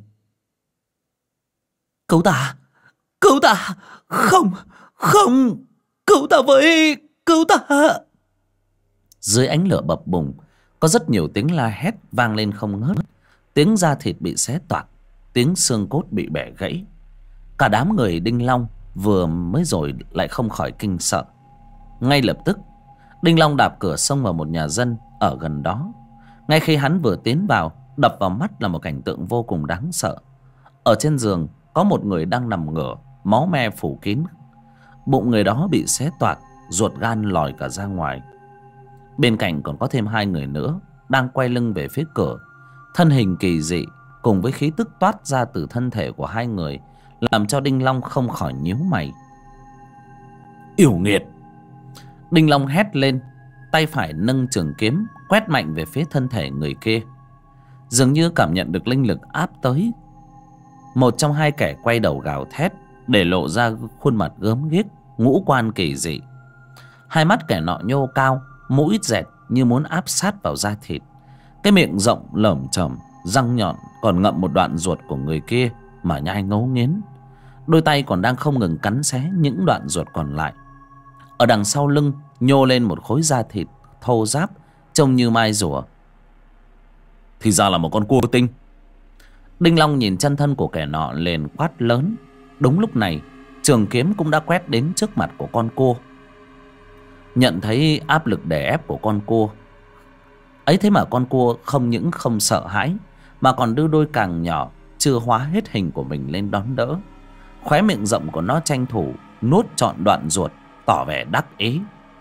Cứu ta! Cứu ta! Không! Không! Cứu ta với! Cứu ta! Dưới ánh lửa bập bùng, có rất nhiều tiếng la hét vang lên không ngớt. Tiếng da thịt bị xé toạc, tiếng xương cốt bị bẻ gãy. Cả đám người Đinh Long vừa mới rồi lại không khỏi kinh sợ. Ngay lập tức, Đinh Long đạp cửa xông vào một nhà dân ở gần đó. Ngay khi hắn vừa tiến vào, đập vào mắt là một cảnh tượng vô cùng đáng sợ. Ở trên giường có một người đang nằm ngửa, máu me phủ kín. Bụng người đó bị xé toạc, ruột gan lòi cả ra ngoài. Bên cạnh còn có thêm hai người nữa đang quay lưng về phía cửa. Thân hình kỳ dị cùng với khí tức toát ra từ thân thể của hai người làm cho Đinh Long không khỏi nhíu mày. Yểu nghiệt! Đinh Long hét lên, tay phải nâng trường kiếm quét mạnh về phía thân thể người kia. Dường như cảm nhận được linh lực áp tới, một trong hai kẻ quay đầu gào thét, để lộ ra khuôn mặt gớm ghiếc, ngũ quan kỳ dị. Hai mắt kẻ nọ nhô cao, mũi dẹt như muốn áp sát vào da thịt. Cái miệng rộng lởm chởm, răng nhọn còn ngậm một đoạn ruột của người kia mà nhai ngấu nghiến. Đôi tay còn đang không ngừng cắn xé những đoạn ruột còn lại. Ở đằng sau lưng nhô lên một khối da thịt thô ráp, trông như mai rùa. Thì ra là một con cua tinh. Đinh Long nhìn chân thân của kẻ nọ liền quát lớn. Đúng lúc này, trường kiếm cũng đã quét đến trước mặt của con cua. Nhận thấy áp lực đè ép của con cua ấy, thế mà con cua không những không sợ hãi mà còn đưa đôi càng nhỏ chưa hóa hết hình của mình lên đón đỡ. Khóe miệng rộng của nó tranh thủ nuốt trọn đoạn ruột, tỏ vẻ đắc ý.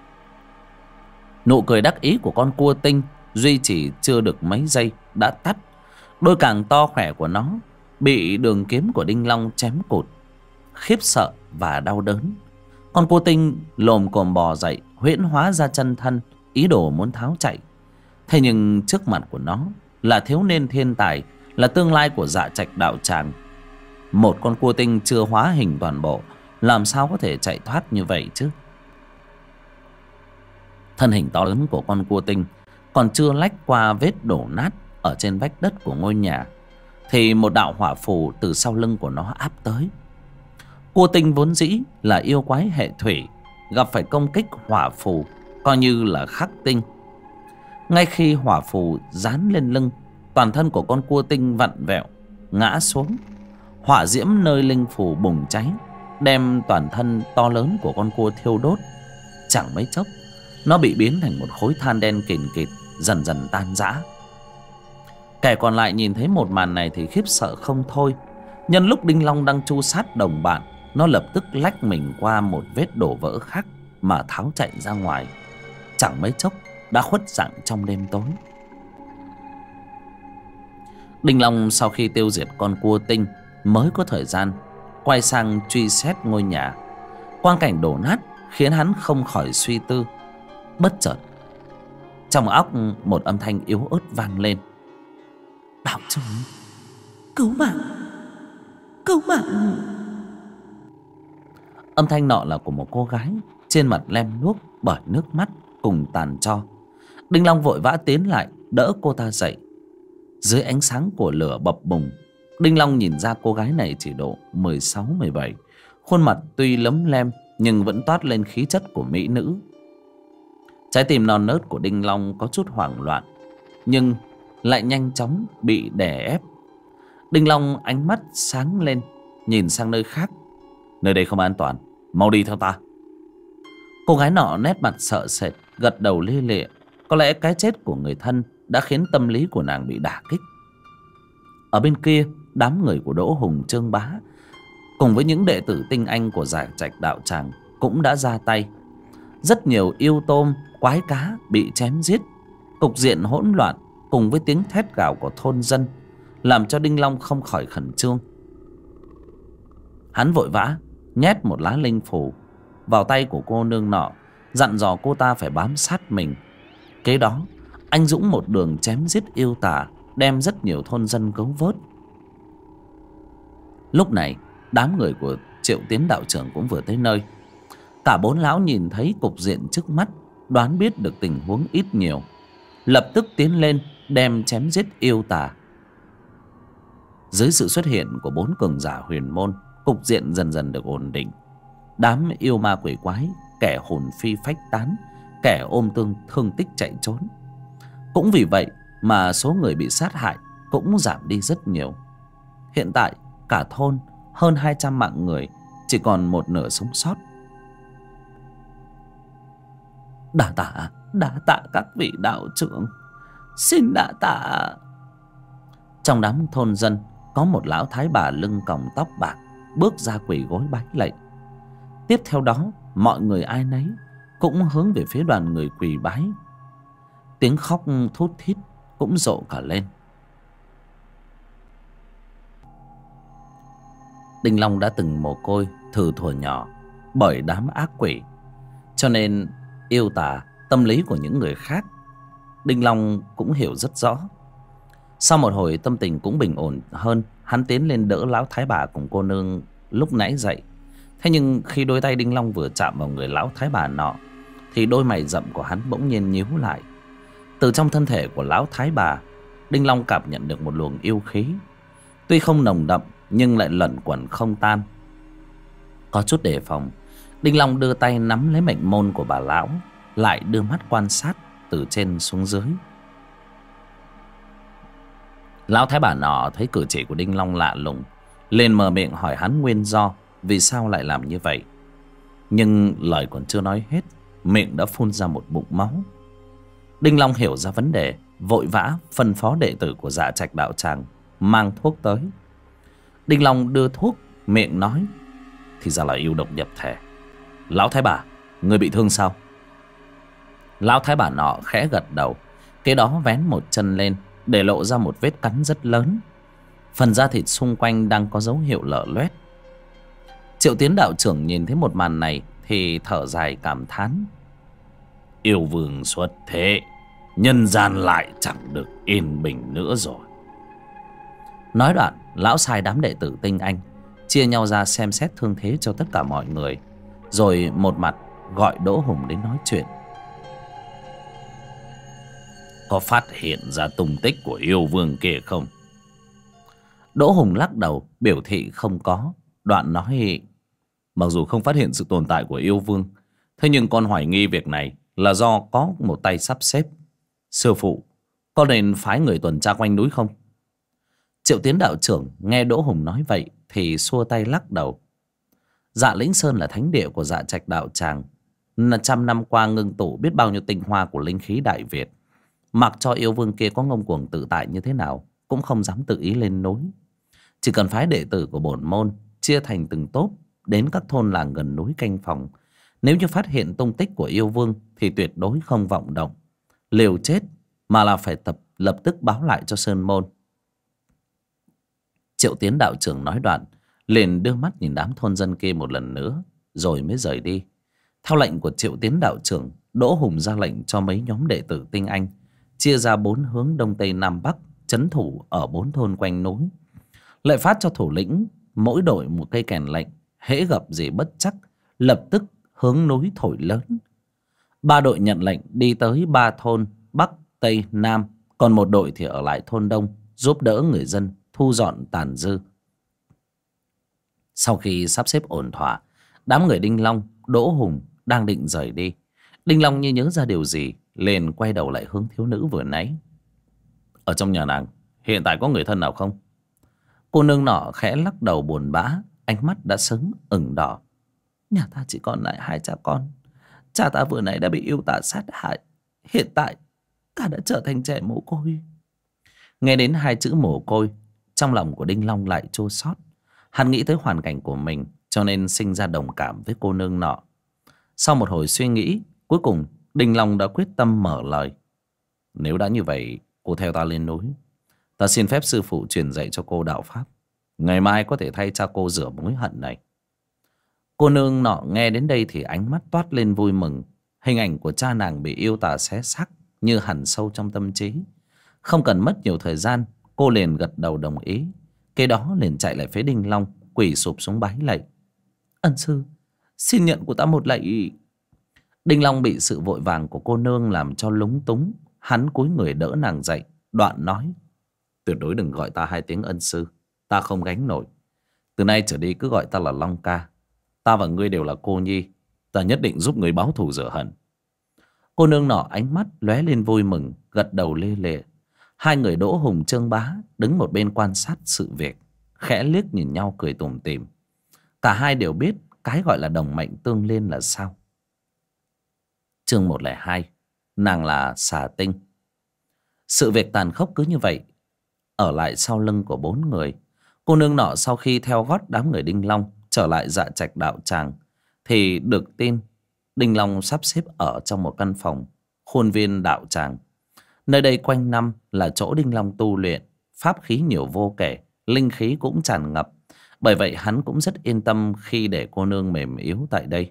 Nụ cười đắc ý của con cua tinh duy trì chưa được mấy giây đã tắt. Đôi càng to khỏe của nó bị đường kiếm của Đinh Long chém cụt. Khiếp sợ và đau đớn, con cua tinh lồm cồm bò dậy, huyễn hóa ra chân thân, ý đồ muốn tháo chạy. Thế nhưng trước mặt của nó là thiếu niên thiên tài, là tương lai của Dạ Trạch đạo tràng. Một con cua tinh chưa hóa hình toàn bộ, làm sao có thể chạy thoát như vậy chứ? Thân hình to lớn của con cua tinh còn chưa lách qua vết đổ nát ở trên vách đất của ngôi nhà, thì một đạo hỏa phù từ sau lưng của nó áp tới. Cua tinh vốn dĩ là yêu quái hệ thủy, gặp phải công kích hỏa phù coi như là khắc tinh. Ngay khi hỏa phù dán lên lưng, toàn thân của con cua tinh vặn vẹo ngã xuống. Hỏa diễm nơi linh phù bùng cháy, đem toàn thân to lớn của con cua thiêu đốt. Chẳng mấy chốc, nó bị biến thành một khối than đen kìn kịt, dần dần tan rã. Kẻ còn lại nhìn thấy một màn này thì khiếp sợ không thôi. Nhân lúc Đinh Long đang tru sát đồng bạn, nó lập tức lách mình qua một vết đổ vỡ khác mà tháo chạy ra ngoài. Chẳng mấy chốc đã khuất dạng trong đêm tối. Đinh Long sau khi tiêu diệt con cua tinh mới có thời gian quay sang truy xét ngôi nhà. Quang cảnh đổ nát khiến hắn không khỏi suy tư. Bất chợt, trong óc một âm thanh yếu ớt vang lên. Đạo trưởng, cứu mạng, cứu mạng. Âm thanh nọ là của một cô gái, trên mặt lem luốc bởi nước mắt cùng tàn tro. Đinh Long vội vã tiến lại đỡ cô ta dậy. Dưới ánh sáng của lửa bập bùng, Đinh Long nhìn ra cô gái này chỉ độ 16-17. Khuôn mặt tuy lấm lem nhưng vẫn toát lên khí chất của mỹ nữ. Trái tim non nớt của Đinh Long có chút hoảng loạn. nhưng lại nhanh chóng bị đè ép. Đinh Long ánh mắt sáng lên, nhìn sang nơi khác. Nơi đây không an toàn, mau đi theo ta. Cô gái nọ nét mặt sợ sệt, gật đầu lia lịa. Có lẽ cái chết của người thân đã khiến tâm lý của nàng bị đả kích. Ở bên kia, đám người của Đỗ Hùng, Trương Bá cùng với những đệ tử tinh anh của Dạ Trạch đạo tràng cũng đã ra tay. Rất nhiều yêu tôm, quái cá bị chém giết. Cục diện hỗn loạn cùng với tiếng thét gào của thôn dân làm cho Đinh Long không khỏi khẩn trương. Hắn vội vã nhét một lá linh phù vào tay của cô nương nọ, dặn dò cô ta phải bám sát mình. Kế đó anh dũng một đường chém giết yêu tà, đem rất nhiều thôn dân cứu vớt. Lúc này đám người của Triệu Tiến đạo trưởng cũng vừa tới nơi. Cả bốn lão nhìn thấy cục diện trước mắt, đoán biết được tình huống ít nhiều, lập tức tiến lên đem chém giết yêu tà. Dưới sự xuất hiện của bốn cường giả huyền môn, cục diện dần dần được ổn định. Đám yêu ma quỷ quái, kẻ hồn phi phách tán, kẻ ôm thương tích chạy trốn. Cũng vì vậy mà số người bị sát hại cũng giảm đi rất nhiều. Hiện tại cả thôn hơn 200 mạng người, chỉ còn một nửa sống sót. Đa tạ các vị đạo trưởng, xin đa tạ. Trong đám thôn dân có một lão thái bà lưng còng tóc bạc bước ra quỳ gối bái lạy. Tiếp theo đó mọi người ai nấy cũng hướng về phía đoàn người quỳ bái. Tiếng khóc thút thít cũng rộ cả lên. Đinh Long đã từng mồ côi từ thuở nhỏ bởi đám ác quỷ, cho nên yêu tà, tâm lý của những người khác Đinh Long cũng hiểu rất rõ. Sau một hồi tâm tình cũng bình ổn hơn, hắn tiến lên đỡ lão thái bà cùng cô nương lúc nãy dậy. Thế nhưng khi đôi tay Đinh Long vừa chạm vào người lão thái bà nọ thì đôi mày rậm của hắn bỗng nhiên nhíu lại. Từ trong thân thể của lão thái bà, Đinh Long cảm nhận được một luồng yêu khí, tuy không nồng đậm nhưng lại lẩn quẩn không tan. Có chút đề phòng, Đinh Long đưa tay nắm lấy mệnh môn của bà lão, lại đưa mắt quan sát từ trên xuống dưới. Lão thái bà nọ thấy cử chỉ của Đinh Long lạ lùng, liền mở miệng hỏi hắn nguyên do vì sao lại làm như vậy. Nhưng lời còn chưa nói hết, miệng đã phun ra một bụng máu. Đinh Long hiểu ra vấn đề, vội vã phân phó đệ tử của Dạ Trạch đạo tràng mang thuốc tới. Đinh Long đưa thuốc, miệng nói: thì ra là yêu độc nhập thể. Lão thái bà, người bị thương sao? Lão thái bà nọ khẽ gật đầu, kế đó vén một chân lên để lộ ra một vết cắn rất lớn. Phần da thịt xung quanh đang có dấu hiệu lở loét. Triệu Tiến đạo trưởng nhìn thấy một màn này thì thở dài cảm thán: yêu vương xuất thế, nhân gian lại chẳng được yên bình nữa rồi. Nói đoạn, lão sai đám đệ tử tinh anh chia nhau ra xem xét thương thế cho tất cả mọi người, rồi một mặt gọi Đỗ Hùng đến nói chuyện. Có phát hiện ra tung tích của yêu vương kia không? Đỗ Hùng lắc đầu biểu thị không có. Đoạn nói: mặc dù không phát hiện sự tồn tại của yêu vương, thế nhưng con hoài nghi việc này là do có một tay sắp xếp. Sư phụ, có nên phái người tuần tra quanh núi không? Triệu Tiến đạo trưởng nghe Đỗ Hùng nói vậy thì xua tay lắc đầu. Dạ Lĩnh Sơn là thánh địa của Dạ Trạch đạo tràng, trăm năm qua ngưng tụ biết bao nhiêu tinh hoa của linh khí Đại Việt. Mặc cho yêu vương kia có ngông cuồng tự tại như thế nào cũng không dám tự ý lên núi. Chỉ cần phái đệ tử của bổn môn chia thành từng tốp đến các thôn làng gần núi canh phòng. Nếu như phát hiện tung tích của yêu vương thì tuyệt đối không vọng động, liều chết, mà là phải lập tức báo lại cho Sơn môn. Triệu Tiến đạo trưởng nói đoạn liền đưa mắt nhìn đám thôn dân kia một lần nữa rồi mới rời đi. Theo lệnh của Triệu Tiến đạo trưởng, Đỗ Hùng ra lệnh cho mấy nhóm đệ tử tinh anh chia ra 4 hướng đông tây nam bắc trấn thủ ở 4 thôn quanh núi. Lại phát cho thủ lĩnh mỗi đội một cây kèn lệnh, hễ gặp gì bất chắc lập tức hướng núi thổi lớn. 3 đội nhận lệnh đi tới 3 thôn bắc tây nam, còn một đội thì ở lại thôn đông giúp đỡ người dân thu dọn tàn dư. Sau khi sắp xếp ổn thỏa, đám người Đinh Long, Đỗ Hùng đang định rời đi. Đinh Long như nhớ ra điều gì liền quay đầu lại hướng thiếu nữ vừa nãy. Ở trong nhà nàng hiện tại có người thân nào không? Cô nương nọ khẽ lắc đầu buồn bã, ánh mắt đã sớm ửng đỏ. Nhà ta chỉ còn lại 2 cha con. Cha ta vừa nãy đã bị yêu tà sát hại, hiện tại ta đã trở thành trẻ mồ côi. Nghe đến 2 chữ mồ côi, trong lòng của Đinh Long lại chua xót. Hắn nghĩ tới hoàn cảnh của mình, cho nên sinh ra đồng cảm với cô nương nọ. Sau một hồi suy nghĩ, cuối cùng Đinh Long đã quyết tâm mở lời. Nếu đã như vậy, cô theo ta lên núi. Ta xin phép sư phụ truyền dạy cho cô đạo pháp. Ngày mai có thể thay cha cô rửa mối hận này. Cô nương nọ nghe đến đây thì ánh mắt toát lên vui mừng. Hình ảnh của cha nàng bị yêu tà xé xác như hằn sâu trong tâm trí. Không cần mất nhiều thời gian, cô liền gật đầu đồng ý. Kế đó liền chạy lại phía Đinh Long, quỳ sụp xuống bái lạy. Ân sư, xin nhận của ta một lạy. Đinh Long bị sự vội vàng của cô nương làm cho lúng túng. Hắn cúi người đỡ nàng dậy, đoạn nói: Tuyệt đối đừng gọi ta 2 tiếng ân sư, ta không gánh nổi. Từ nay trở đi cứ gọi ta là Long ca. Ta và ngươi đều là cô nhi, ta nhất định giúp ngươi báo thù rửa hận. Cô nương nọ ánh mắt lóe lên vui mừng, gật đầu lê lệ. 2 người Đỗ Hùng Trương Bá đứng một bên quan sát sự việc, khẽ liếc nhìn nhau cười tủm tỉm. Cả hai đều biết cái gọi là đồng mệnh tương liên là sao. Chương 102, nàng là xà tinh. Sự việc tàn khốc cứ như vậy ở lại sau lưng của 4 người. Cô nương nọ sau khi theo gót đám người Đinh Long trở lại Dạ Trạch đạo tràng thì được tin Đinh Long sắp xếp ở trong một căn phòng khuôn viên đạo tràng. Nơi đây quanh năm là chỗ Đinh Long tu luyện, pháp khí nhiều vô kể, linh khí cũng tràn ngập. Bởi vậy hắn cũng rất yên tâm khi để cô nương mềm yếu tại đây.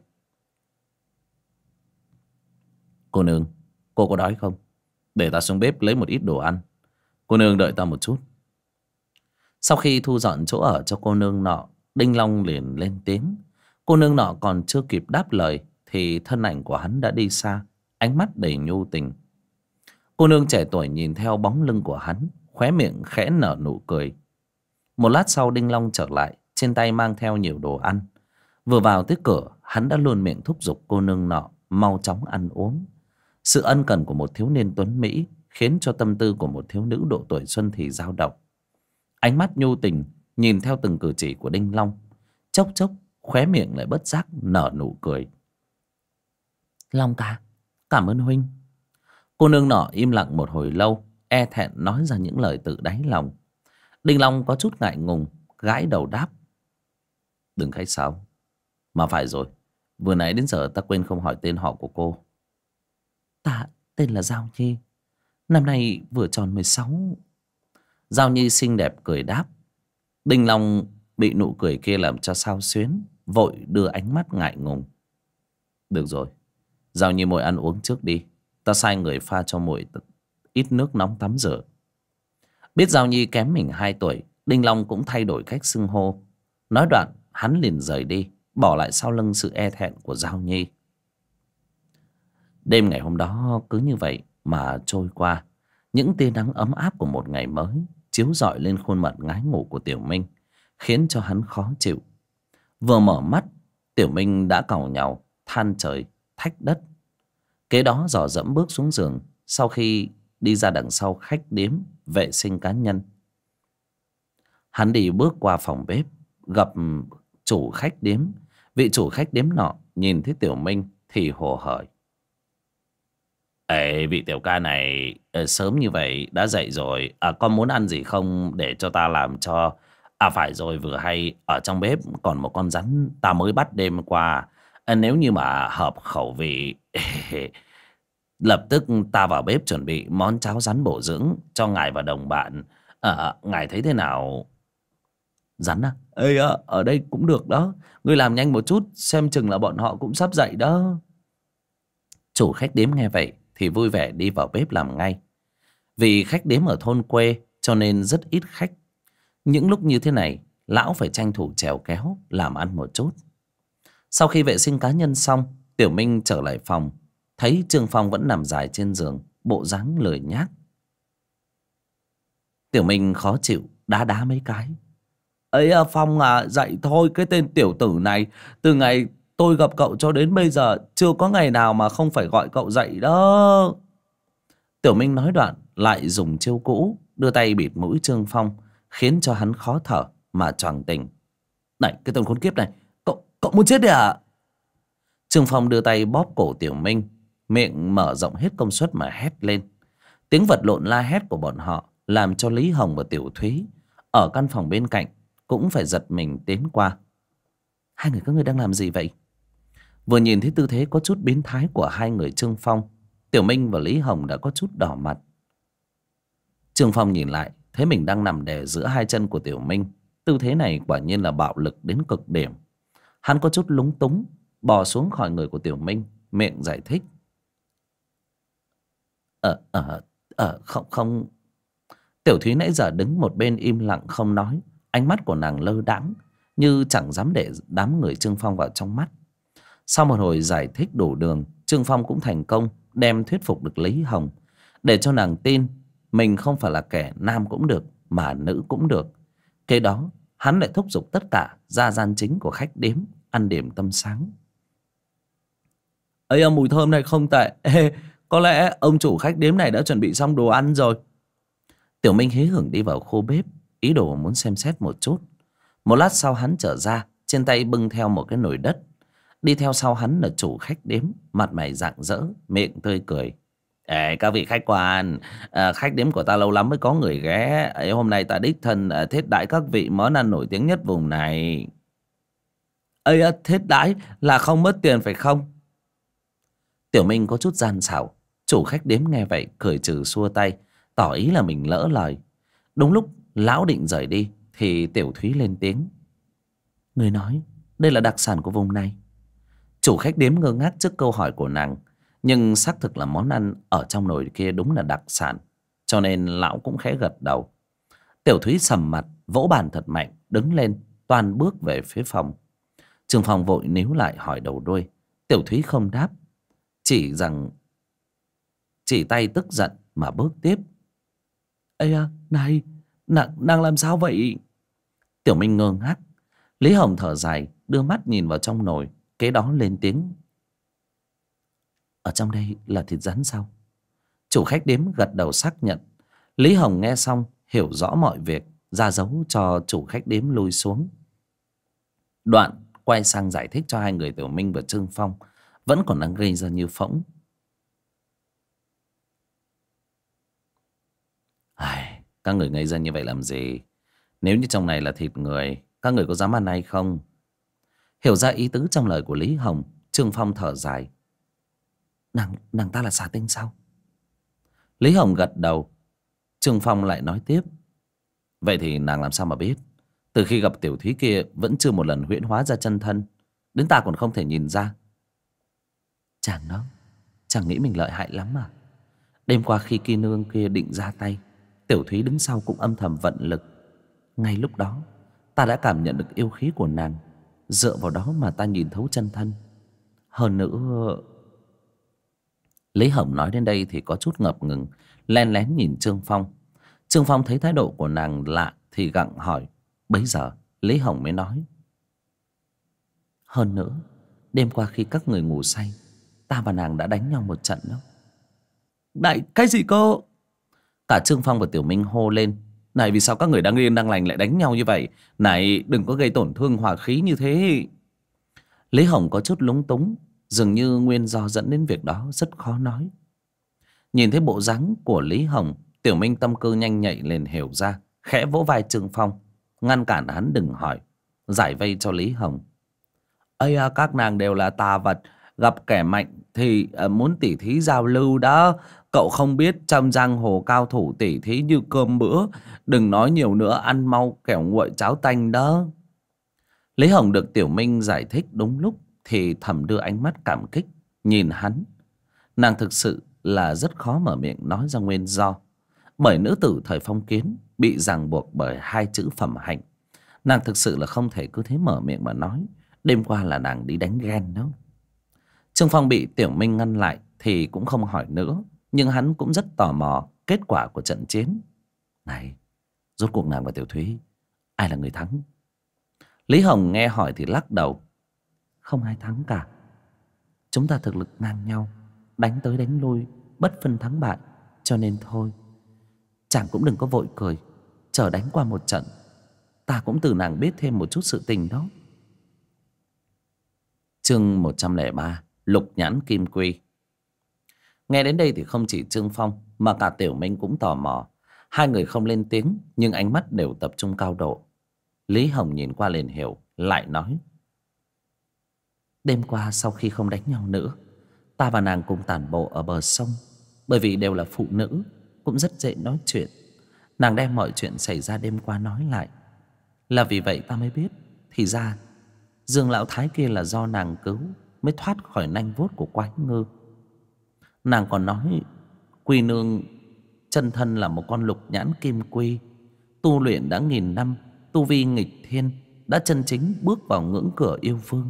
Cô nương, cô có đói không? Để ta xuống bếp lấy một ít đồ ăn. Cô nương đợi ta một chút. Sau khi thu dọn chỗ ở cho cô nương nọ, Đinh Long liền lên tiếng. Cô nương nọ còn chưa kịp đáp lời thì thân ảnh của hắn đã đi xa, ánh mắt đầy nhu tình. Cô nương trẻ tuổi nhìn theo bóng lưng của hắn, khóe miệng khẽ nở nụ cười. Một lát sau Đinh Long trở lại, trên tay mang theo nhiều đồ ăn. Vừa vào tới cửa, hắn đã luôn miệng thúc giục cô nương nọ mau chóng ăn uống. Sự ân cần của một thiếu niên tuấn Mỹ khiến cho tâm tư của một thiếu nữ độ tuổi xuân thì dao động. Ánh mắt nhu tình nhìn theo từng cử chỉ của Đinh Long, chốc chốc khóe miệng lại bất giác nở nụ cười. Long ca, cảm ơn huynh. Cô nương nọ im lặng một hồi lâu, e thẹn nói ra những lời tự đáy lòng. Đinh Long có chút ngại ngùng, gãi đầu đáp: Đừng khách sáo. Mà phải rồi, vừa nãy đến giờ ta quên không hỏi tên họ của cô. Ta tên là Giao Nhi, năm nay vừa tròn 16. Giao Nhi xinh đẹp cười đáp. Đinh Long bị nụ cười kia làm cho xao xuyến, vội đưa ánh mắt ngại ngùng. Được rồi, Giao Nhi muội ăn uống trước đi, ta sai người pha cho muội ít nước nóng tắm rửa. Biết Giao Nhi kém mình 2 tuổi, Đinh Long cũng thay đổi cách xưng hô. Nói đoạn hắn liền rời đi, bỏ lại sau lưng sự e thẹn của Giao Nhi. Đêm ngày hôm đó cứ như vậy mà trôi qua. Những tia nắng ấm áp của một ngày mới chiếu rọi lên khuôn mặt ngái ngủ của Tiểu Minh, khiến cho hắn khó chịu. Vừa mở mắt, Tiểu Minh đã càu nhàu, than trời, thách đất. Kế đó dò dẫm bước xuống giường, sau khi đi ra đằng sau khách điếm vệ sinh cá nhân. Hắn đi bước qua phòng bếp, gặp chủ khách điếm. Vị chủ khách điếm nọ nhìn thấy Tiểu Minh thì hồ hởi. Ê, vị tiểu ca này sớm như vậy đã dậy rồi. Con muốn ăn gì không để cho ta làm cho? Phải rồi, vừa hay ở trong bếp còn một con rắn ta mới bắt đêm qua. Nếu như mà hợp khẩu vị lập tức ta vào bếp chuẩn bị món cháo rắn bổ dưỡng cho ngài và đồng bạn. Ngài thấy thế nào? Rắn à? Ê, ở đây cũng được đó. Ngươi làm nhanh một chút, xem chừng là bọn họ cũng sắp dậy đó. Chủ khách điếm nghe vậy thì vui vẻ đi vào bếp làm ngay. Vì khách điếm ở thôn quê cho nên rất ít khách. Những lúc như thế này, lão phải tranh thủ chèo kéo làm ăn một chút. Sau khi vệ sinh cá nhân xong, Tiểu Minh trở lại phòng, thấy Trương Phong vẫn nằm dài trên giường, bộ dáng lười nhác. Tiểu Minh khó chịu, đá mấy cái. Ấy Phong à, dậy thôi, cái tên tiểu tử này, từ ngày tôi gặp cậu cho đến bây giờ chưa có ngày nào mà không phải gọi cậu dậy đó. Tiểu Minh nói đoạn lại dùng chiêu cũ, đưa tay bịt mũi Trương Phong, khiến cho hắn khó thở mà choàng tỉnh. Này, cái tên khốn kiếp này, cậu muốn chết đi à? Trương Phong đưa tay bóp cổ Tiểu Minh, miệng mở rộng hết công suất mà hét lên. Tiếng vật lộn la hét của bọn họ làm cho Lý Hồng và Tiểu Thúy ở căn phòng bên cạnh cũng phải giật mình tiến qua. Hai người các ngươi đang làm gì vậy? Vừa nhìn thấy tư thế có chút biến thái của hai người Trương Phong, Tiểu Minh và Lý Hồng đã có chút đỏ mặt. Trương Phong nhìn lại, thấy mình đang nằm đè giữa hai chân của Tiểu Minh. Tư thế này quả nhiên là bạo lực đến cực điểm. Hắn có chút lúng túng, bò xuống khỏi người của Tiểu Minh, miệng giải thích. Không. Tiểu Thúy nãy giờ đứng một bên im lặng không nói. Ánh mắt của nàng lơ đãng, như chẳng dám để đám người Trương Phong vào trong mắt. Sau một hồi giải thích đủ đường, Trương Phong cũng thành công đem thuyết phục được Lý Hồng, để cho nàng tin mình không phải là kẻ nam cũng được mà nữ cũng được. Kế đó hắn lại thúc giục tất cả ra gian chính của khách điếm ăn điểm tâm sáng. Ây, mùi thơm này không tệ. Có lẽ ông chủ khách điếm này đã chuẩn bị xong đồ ăn rồi. Tiểu Minh hí hửng đi vào khu bếp, ý đồ muốn xem xét một chút. Một lát sau hắn trở ra, trên tay bưng theo một cái nồi đất. Đi theo sau hắn là chủ khách điếm, mặt mày rạng rỡ, miệng tươi cười. Ê, các vị khách quan, khách điếm của ta lâu lắm mới có người ghé. Hôm nay ta đích thân thiết đãi các vị món ăn nổi tiếng nhất vùng này. Ây, thiết đãi là không mất tiền phải không? Tiểu Minh có chút gian xảo. Chủ khách điếm nghe vậy cười trừ xua tay, tỏ ý là mình lỡ lời. Đúng lúc lão định rời đi thì Tiểu Thúy lên tiếng. Người nói đây là đặc sản của vùng này. Chủ khách điếm ngơ ngác trước câu hỏi của nàng, nhưng xác thực là món ăn ở trong nồi kia đúng là đặc sản, cho nên lão cũng khẽ gật đầu. Tiểu Thúy sầm mặt, vỗ bàn thật mạnh, đứng lên toan bước về phía phòng. Trương Phong vội níu lại hỏi đầu đuôi. Tiểu Thúy không đáp, chỉ tay tức giận mà bước tiếp. Ây này, nàng làm sao vậy? Tiểu Minh ngơ ngác. Lý Hồng thở dài, đưa mắt nhìn vào trong nồi, kế đó lên tiếng. Ở trong đây là thịt rắn sao? Chủ khách điếm gật đầu xác nhận. Lý Hồng nghe xong hiểu rõ mọi việc, ra dấu cho chủ khách điếm lui xuống. Đoạn quay sang giải thích cho hai người Tiểu Minh và Trương Phong vẫn còn đang gây ra như phỗng. Các người ngây ra như vậy làm gì? Nếu như trong này là thịt người, các người có dám ăn hay không? Hiểu ra ý tứ trong lời của Lý Hồng, Trương Phong thở dài. Nàng ta là xà tinh sao? Lý Hồng gật đầu. Trương Phong lại nói tiếp. Vậy thì nàng làm sao mà biết? Từ khi gặp Tiểu Thúy kia vẫn chưa một lần huyễn hóa ra chân thân, đến ta còn không thể nhìn ra. Chàng nghĩ mình lợi hại lắm à? Đêm qua khi Ki Nương kia định ra tay, Tiểu Thúy đứng sau cũng âm thầm vận lực. Ngay lúc đó ta đã cảm nhận được yêu khí của nàng, dựa vào đó mà ta nhìn thấu chân thân. Hơn nữa... Lý Hồng nói đến đây thì có chút ngập ngừng, len lén nhìn Trương Phong. Trương Phong thấy thái độ của nàng lạ thì gặng hỏi. Bấy giờ Lý Hồng mới nói. Hơn nữa, đêm qua khi các người ngủ say, ta và nàng đã đánh nhau một trận đó. Đại, cái gì cô? Cả Trương Phong và Tiểu Minh hô lên. Này, vì sao các người đang yên đang lành lại đánh nhau như vậy? Này, đừng có gây tổn thương hòa khí như thế. Lý Hồng có chút lúng túng, dường như nguyên do dẫn đến việc đó rất khó nói. Nhìn thấy bộ dáng của Lý Hồng, Tiểu Minh tâm cơ nhanh nhạy liền hiểu ra, khẽ vỗ vai Trương Phong, ngăn cản hắn đừng hỏi, giải vây cho Lý Hồng. Ây, các nàng đều là tà vật, gặp kẻ mạnh thì muốn tỉ thí giao lưu đó. Cậu không biết trong giang hồ cao thủ tỉ thí như cơm bữa, đừng nói nhiều nữa, ăn mau kẻo nguội cháo tanh đó. Lý Hồng được Tiểu Minh giải thích đúng lúc thì thầm đưa ánh mắt cảm kích nhìn hắn. Nàng thực sự là rất khó mở miệng nói ra nguyên do, bởi nữ tử thời phong kiến bị ràng buộc bởi hai chữ phẩm hạnh. Nàng thực sự là không thể cứ thế mở miệng mà nói đêm qua là nàng đi đánh ghen đó. Trương Phong bị Tiểu Minh ngăn lại thì cũng không hỏi nữa, nhưng hắn cũng rất tò mò kết quả của trận chiến này. Rốt cuộc nàng và Tiểu Thúy, ai là người thắng? Lý Hồng nghe hỏi thì lắc đầu. Không ai thắng cả. Chúng ta thực lực ngang nhau, đánh tới đánh lui, bất phân thắng bại, cho nên thôi. chàng cũng đừng có vội cười, chờ đánh qua một trận, ta cũng từ nàng biết thêm một chút sự tình đó. Chương 103: Lục nhãn kim quy. Nghe đến đây thì không chỉ Trương Phong mà cả Tiểu Minh cũng tò mò. Hai người không lên tiếng nhưng ánh mắt đều tập trung cao độ. Lý Hồng nhìn qua liền hiểu, lại nói: đêm qua sau khi không đánh nhau nữa, ta và nàng cùng tản bộ ở bờ sông. Bởi vì đều là phụ nữ, cũng rất dễ nói chuyện. Nàng đem mọi chuyện xảy ra đêm qua nói lại. Là vì vậy ta mới biết, thì ra Dương lão thái kia là do nàng cứu mới thoát khỏi nanh vuốt của quái ngư. Nàng còn nói quy nương chân thân là một con lục nhãn kim quy, tu luyện đã 1000 năm, tu vi nghịch thiên, đã chân chính bước vào ngưỡng cửa yêu vương.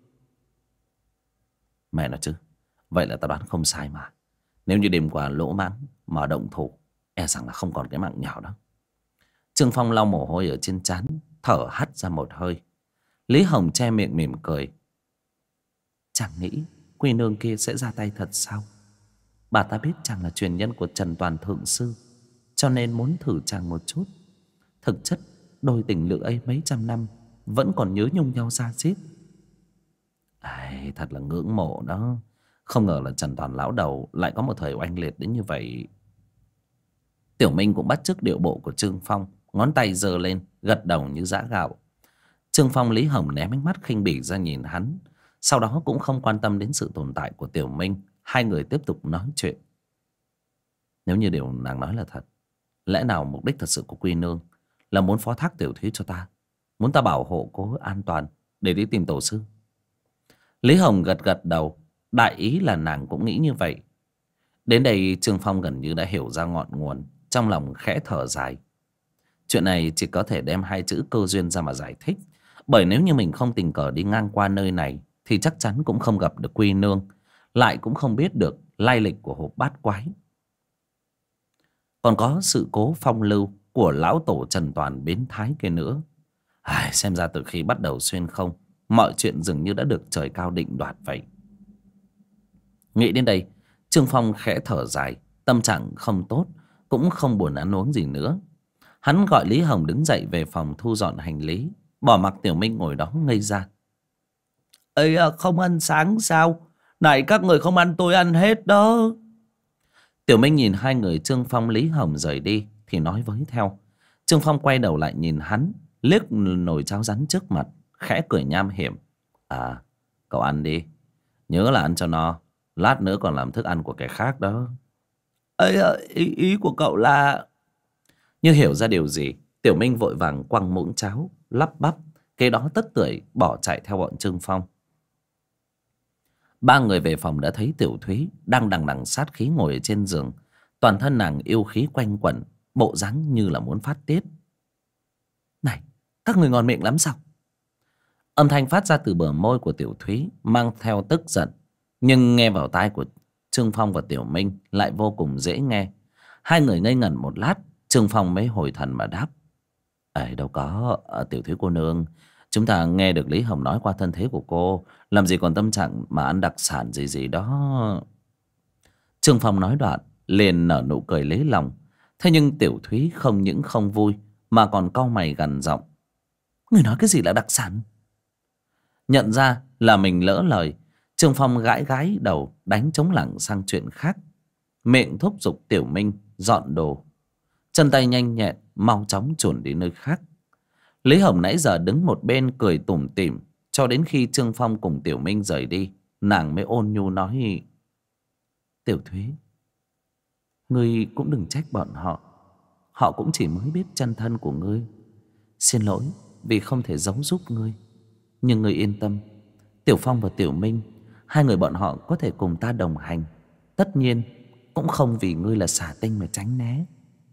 Mẹ nói chứ, vậy là ta đoán không sai mà. Nếu như đêm qua lỗ mãng mà động thủ, e rằng là không còn cái mạng nhỏ đó. Trương Phong lau mồ hôi ở trên trán, thở hắt ra một hơi. Lý Hồng che miệng mỉm cười. Chàng nghĩ quy nương kia sẽ ra tay thật sao? Bà ta biết chàng là truyền nhân của Trần Toàn Thượng Sư, cho nên muốn thử chàng một chút. Thực chất đôi tình lữ ấy mấy trăm năm vẫn còn nhớ nhung nhau ra giết. Thật là ngưỡng mộ đó. Không ngờ là Trần Toàn lão đầu lại có một thời oanh liệt đến như vậy. Tiểu Minh cũng bắt chước điệu bộ của Trương Phong, ngón tay giơ lên, gật đầu như giã gạo. Trương Phong, Lý Hồng ném ánh mắt khinh bỉ ra nhìn hắn, sau đó cũng không quan tâm đến sự tồn tại của Tiểu Minh. Hai người tiếp tục nói chuyện. Nếu như điều nàng nói là thật, lẽ nào mục đích thật sự của quy nương là muốn phó thác Tiểu Thúy cho ta, muốn ta bảo hộ cô an toàn để đi tìm tổ sư? Lý Hồng gật gật đầu, đại ý là nàng cũng nghĩ như vậy. Đến đây Trương Phong gần như đã hiểu ra ngọn nguồn, trong lòng khẽ thở dài. Chuyện này chỉ có thể đem hai chữ cơ duyên ra mà giải thích. Bởi nếu như mình không tình cờ đi ngang qua nơi này thì chắc chắn cũng không gặp được quy nương, lại cũng không biết được lai lịch của hộp bát quái. Còn có sự cố phong lưu của lão tổ Trần Toàn biến thái kia nữa. Xem ra từ khi bắt đầu xuyên không, mọi chuyện dường như đã được trời cao định đoạt vậy. Nghĩ đến đây, Trương Phong khẽ thở dài, tâm trạng không tốt, cũng không buồn ăn uống gì nữa. Hắn gọi Lý Hồng đứng dậy về phòng thu dọn hành lý, bỏ mặc Tiểu Minh ngồi đó ngây ra. Không ăn sáng sao? Này các người không ăn tôi ăn hết đó. Tiểu Minh nhìn hai người Trương Phong, Lý Hồng rời đi thì nói với theo. Trương Phong quay đầu lại nhìn hắn, liếc nồi cháo rắn trước mặt, khẽ cười nham hiểm. Cậu ăn đi, nhớ là ăn cho no, lát nữa còn làm thức ăn của kẻ khác đó. Ý của cậu là... Như hiểu ra điều gì, Tiểu Minh vội vàng quăng muỗng cháo, lắp bắp, kế đó tất tưởi bỏ chạy theo bọn Trương Phong. Ba người về phòng đã thấy Tiểu Thúy đang đằng đằng sát khí ngồi ở trên giường. Toàn thân nàng yêu khí quanh quẩn, bộ dáng như là muốn phát tiết. Này, các người ngon miệng lắm sao? Âm thanh phát ra từ bờ môi của Tiểu Thúy mang theo tức giận, nhưng nghe vào tai của Trương Phong và Tiểu Minh lại vô cùng dễ nghe. Hai người ngây ngẩn một lát, Trương Phong mới hồi thần mà đáp. Đâu có, Tiểu Thúy cô nương, chúng ta nghe được Lý Hồng nói qua thân thế của cô, làm gì còn tâm trạng mà ăn đặc sản gì gì đó. Trương Phong nói đoạn liền nở nụ cười lấy lòng. Thế nhưng Tiểu Thúy không những không vui mà còn cau mày gằn giọng. Người nói cái gì là đặc sản? Nhận ra là mình lỡ lời, Trương Phong gãi gãi đầu, đánh trống lảng sang chuyện khác, miệng thúc giục Tiểu Minh dọn đồ, chân tay nhanh nhẹn mau chóng chuồn đi nơi khác. Lý Hồng nãy giờ đứng một bên cười tủm tỉm, cho đến khi Trương Phong cùng Tiểu Minh rời đi, nàng mới ôn nhu nói. Tiểu Thúy, ngươi cũng đừng trách bọn họ, họ cũng chỉ mới biết chân thân của ngươi. Xin lỗi vì không thể giấu giúp ngươi, nhưng ngươi yên tâm, Tiểu Phong và Tiểu Minh, hai người bọn họ có thể cùng ta đồng hành, tất nhiên cũng không vì ngươi là xả tinh mà tránh né.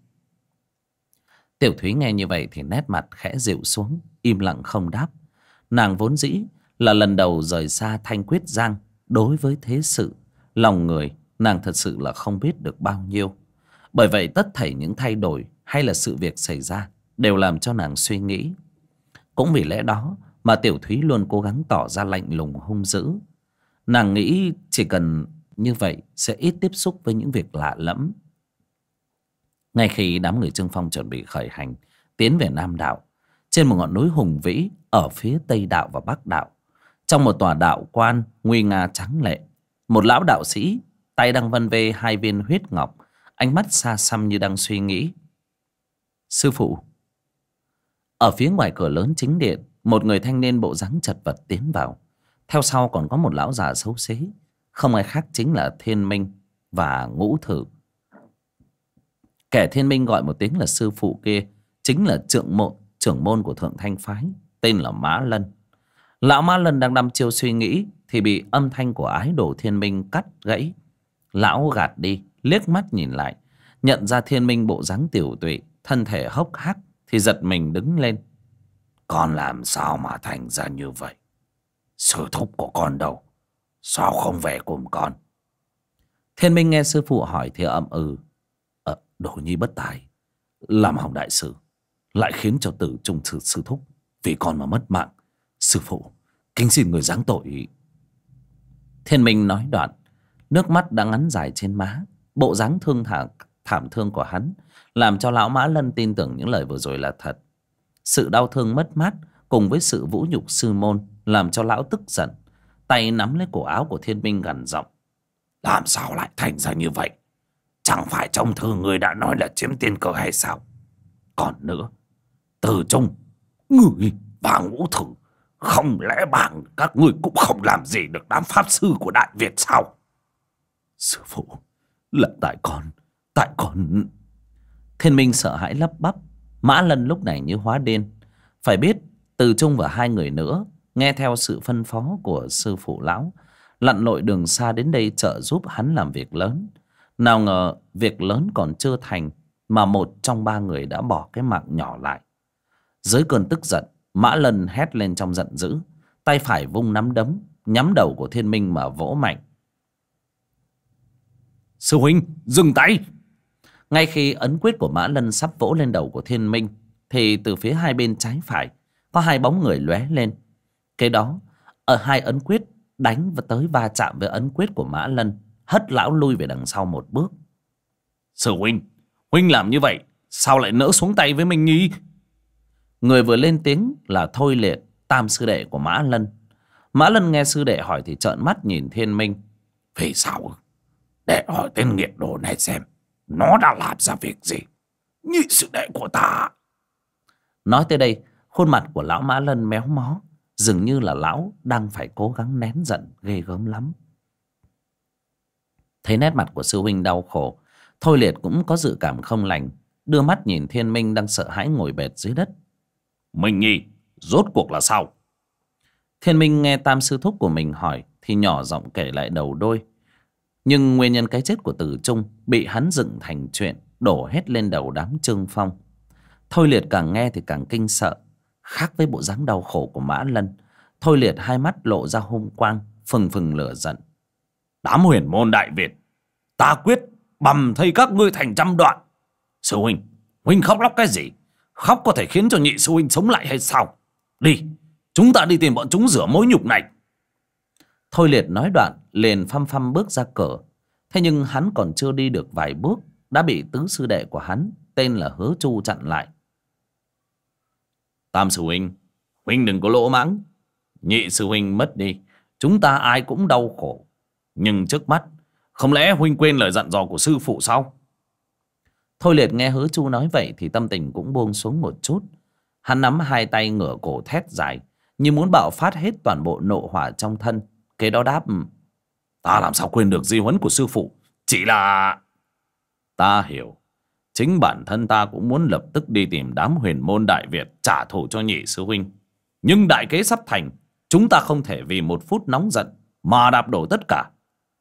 Tiểu Thúy nghe như vậy thì nét mặt khẽ dịu xuống, im lặng không đáp. Nàng vốn dĩ là lần đầu rời xa Thanh Quyết Giang, đối với thế sự, lòng người nàng thật sự là không biết được bao nhiêu. Bởi vậy tất thảy những thay đổi hay là sự việc xảy ra đều làm cho nàng suy nghĩ. Cũng vì lẽ đó mà Tiểu Thúy luôn cố gắng tỏ ra lạnh lùng hung dữ. Nàng nghĩ chỉ cần như vậy sẽ ít tiếp xúc với những việc lạ lẫm. Ngay khi đám người Trương Phong chuẩn bị khởi hành tiến về Nam đạo, trên một ngọn núi hùng vĩ ở phía Tây đạo và Bắc đạo, trong một tòa đạo quan nguy nga tráng lệ, một lão đạo sĩ tay đang vân vê hai viên huyết ngọc, ánh mắt xa xăm như đang suy nghĩ. Sư phụ. Ở phía ngoài cửa lớn chính điện, một người thanh niên bộ dáng chật vật tiến vào. Theo sau còn có một lão già xấu xí, không ai khác chính là Thiên Minh và Ngũ Thử. Kẻ Thiên Minh gọi một tiếng là sư phụ kia chính là trưởng môn của Thượng Thanh phái, tên là Mã Lân. Lão Mã Lân đang đăm chiêu suy nghĩ thì bị âm thanh của ái đồ Thiên Minh cắt gãy. Lão gạt đi, liếc mắt nhìn lại, nhận ra Thiên Minh bộ dáng tiểu tụy, thân thể hốc hác, thì giật mình đứng lên. Con làm sao mà thành ra như vậy? Sư thúc của con đâu? Sao không về cùng con? Thiên Minh nghe sư phụ hỏi thì ậm ừ. Đồ nhi bất tài, làm hỏng đại sự, lại khiến cho Tử Trung sư thúc vì con mà mất mạng. Sư phụ, kính xin người giáng tội. Thiên Minh nói đoạn, nước mắt đã ngắn dài trên má. Bộ dáng thảm thương của hắn làm cho lão Mã Lân tin tưởng những lời vừa rồi là thật. Sự đau thương mất mát cùng với sự vũ nhục sư môn làm cho lão tức giận, tay nắm lấy cổ áo của Thiên Minh gằn giọng. Làm sao lại thành ra như vậy? Chẳng phải trong thư người đã nói là chiếm tiên cơ hay sao? Còn nữa, Từ Trung, người và Ngũ Thử, không lẽ bạn các ngươi cũng không làm gì được đám pháp sư của Đại Việt sao? Sư phụ, là tại con. Thiên Minh sợ hãi lắp bắp. Mã Lân lúc này như hóa điên. Phải biết Từ Trung và hai người nữa nghe theo sự phân phó của sư phụ lão, lặn lội đường xa đến đây trợ giúp hắn làm việc lớn. Nào ngờ việc lớn còn chưa thành mà một trong ba người đã bỏ cái mạng nhỏ lại. Dưới cơn tức giận, Mã Lân hét lên trong giận dữ, tay phải vung nắm đấm nhắm đầu của Thiên Minh mà vỗ mạnh. Sư huynh, dừng tay! Ngay khi ấn quyết của Mã Lân sắp vỗ lên đầu của Thiên Minh thì từ phía hai bên trái phải có hai bóng người lóe lên. Kế đó, ở hai ấn quyết đánh và tới va chạm với ấn quyết của Mã Lân, hất lão lui về đằng sau một bước. Sư huynh làm như vậy sao lại nỡ xuống tay với Minh Nhi? Người vừa lên tiếng là Thôi Liệt, tam sư đệ của Mã Lân. Mã Lân nghe sư đệ hỏi thì trợn mắt nhìn Thiên Minh. Vì sao? Để hỏi tên nghiệt đồ này xem nó đã làm ra việc gì. Nhị sư đệ của ta. Nói tới đây, khuôn mặt của lão Mã Lân méo mó, dường như là lão đang phải cố gắng nén giận ghê gớm lắm. Thấy nét mặt của sư huynh đau khổ, Thôi Liệt cũng có dự cảm không lành, đưa mắt nhìn Thiên Minh đang sợ hãi ngồi bệt dưới đất. Minh Nhi, rốt cuộc là sao? Thiên Minh nghe tam sư thúc của mình hỏi thì nhỏ giọng kể lại đầu đôi. Nhưng nguyên nhân cái chết của Tử Trung bị hắn dựng thành chuyện, đổ hết lên đầu đám Trương Phong. Thôi Liệt càng nghe thì càng kinh sợ. Khác với bộ dáng đau khổ của Mã Lân, Thôi Liệt hai mắt lộ ra hung quang, phừng phừng lửa giận. Đám huyền môn Đại Việt, ta quyết bầm thây các ngươi thành trăm đoạn. Sư huynh khóc lóc cái gì? Khóc có thể khiến cho nhị sư huynh sống lại hay sao? Đi, chúng ta đi tìm bọn chúng rửa mối nhục này. Thôi Liệt nói đoạn liền phăm phăm bước ra cửa. Thế nhưng hắn còn chưa đi được vài bước đã bị tứ sư đệ của hắn tên là Hứa Chu chặn lại. Tam sư huynh đừng có lỗ mãng. Nhị sư huynh mất đi, chúng ta ai cũng đau khổ. Nhưng trước mắt, không lẽ huynh quên lời dặn dò của sư phụ sao? Thôi Liệt nghe Hứa Chu nói vậy thì tâm tình cũng buông xuống một chút. Hắn nắm hai tay ngửa cổ thét dài, như muốn bạo phát hết toàn bộ nộ hỏa trong thân. Kế đó đáp: Ta làm sao quên được di huấn của sư phụ? Chỉ là... Ta hiểu. Chính bản thân ta cũng muốn lập tức đi tìm đám huyền môn Đại Việt trả thù cho nhị sư huynh. Nhưng đại kế sắp thành, chúng ta không thể vì một phút nóng giận mà đạp đổ tất cả.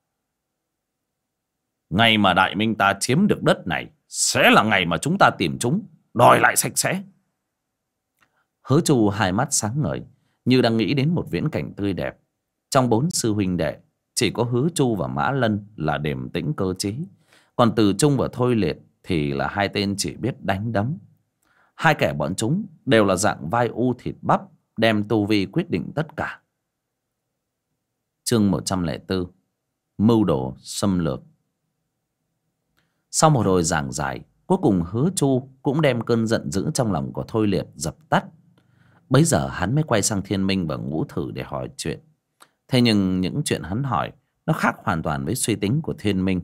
Ngày mà Đại Minh ta chiếm được đất này sẽ là ngày mà chúng ta tìm chúng, đòi lại sạch sẽ. Hứa Chu hai mắt sáng ngời, như đang nghĩ đến một viễn cảnh tươi đẹp. Trong bốn sư huynh đệ, chỉ có Hứa Chu và Mã Lân là điềm tĩnh cơ trí. Còn Từ Trung và Thôi Liệt thì là hai tên chỉ biết đánh đấm. Hai kẻ bọn chúng đều là dạng vai u thịt bắp, đem tu vi quyết định tất cả. Chương 104: Mưu đồ xâm lược. Sau một hồi giảng giải, Cuối cùng Hứa Chu cũng đem cơn giận dữ trong lòng của Thôi Liệt dập tắt. Bấy giờ hắn mới quay sang Thiên Minh và Ngũ Thử để hỏi chuyện. Thế nhưng những chuyện hắn hỏi nó khác hoàn toàn với suy tính của Thiên Minh.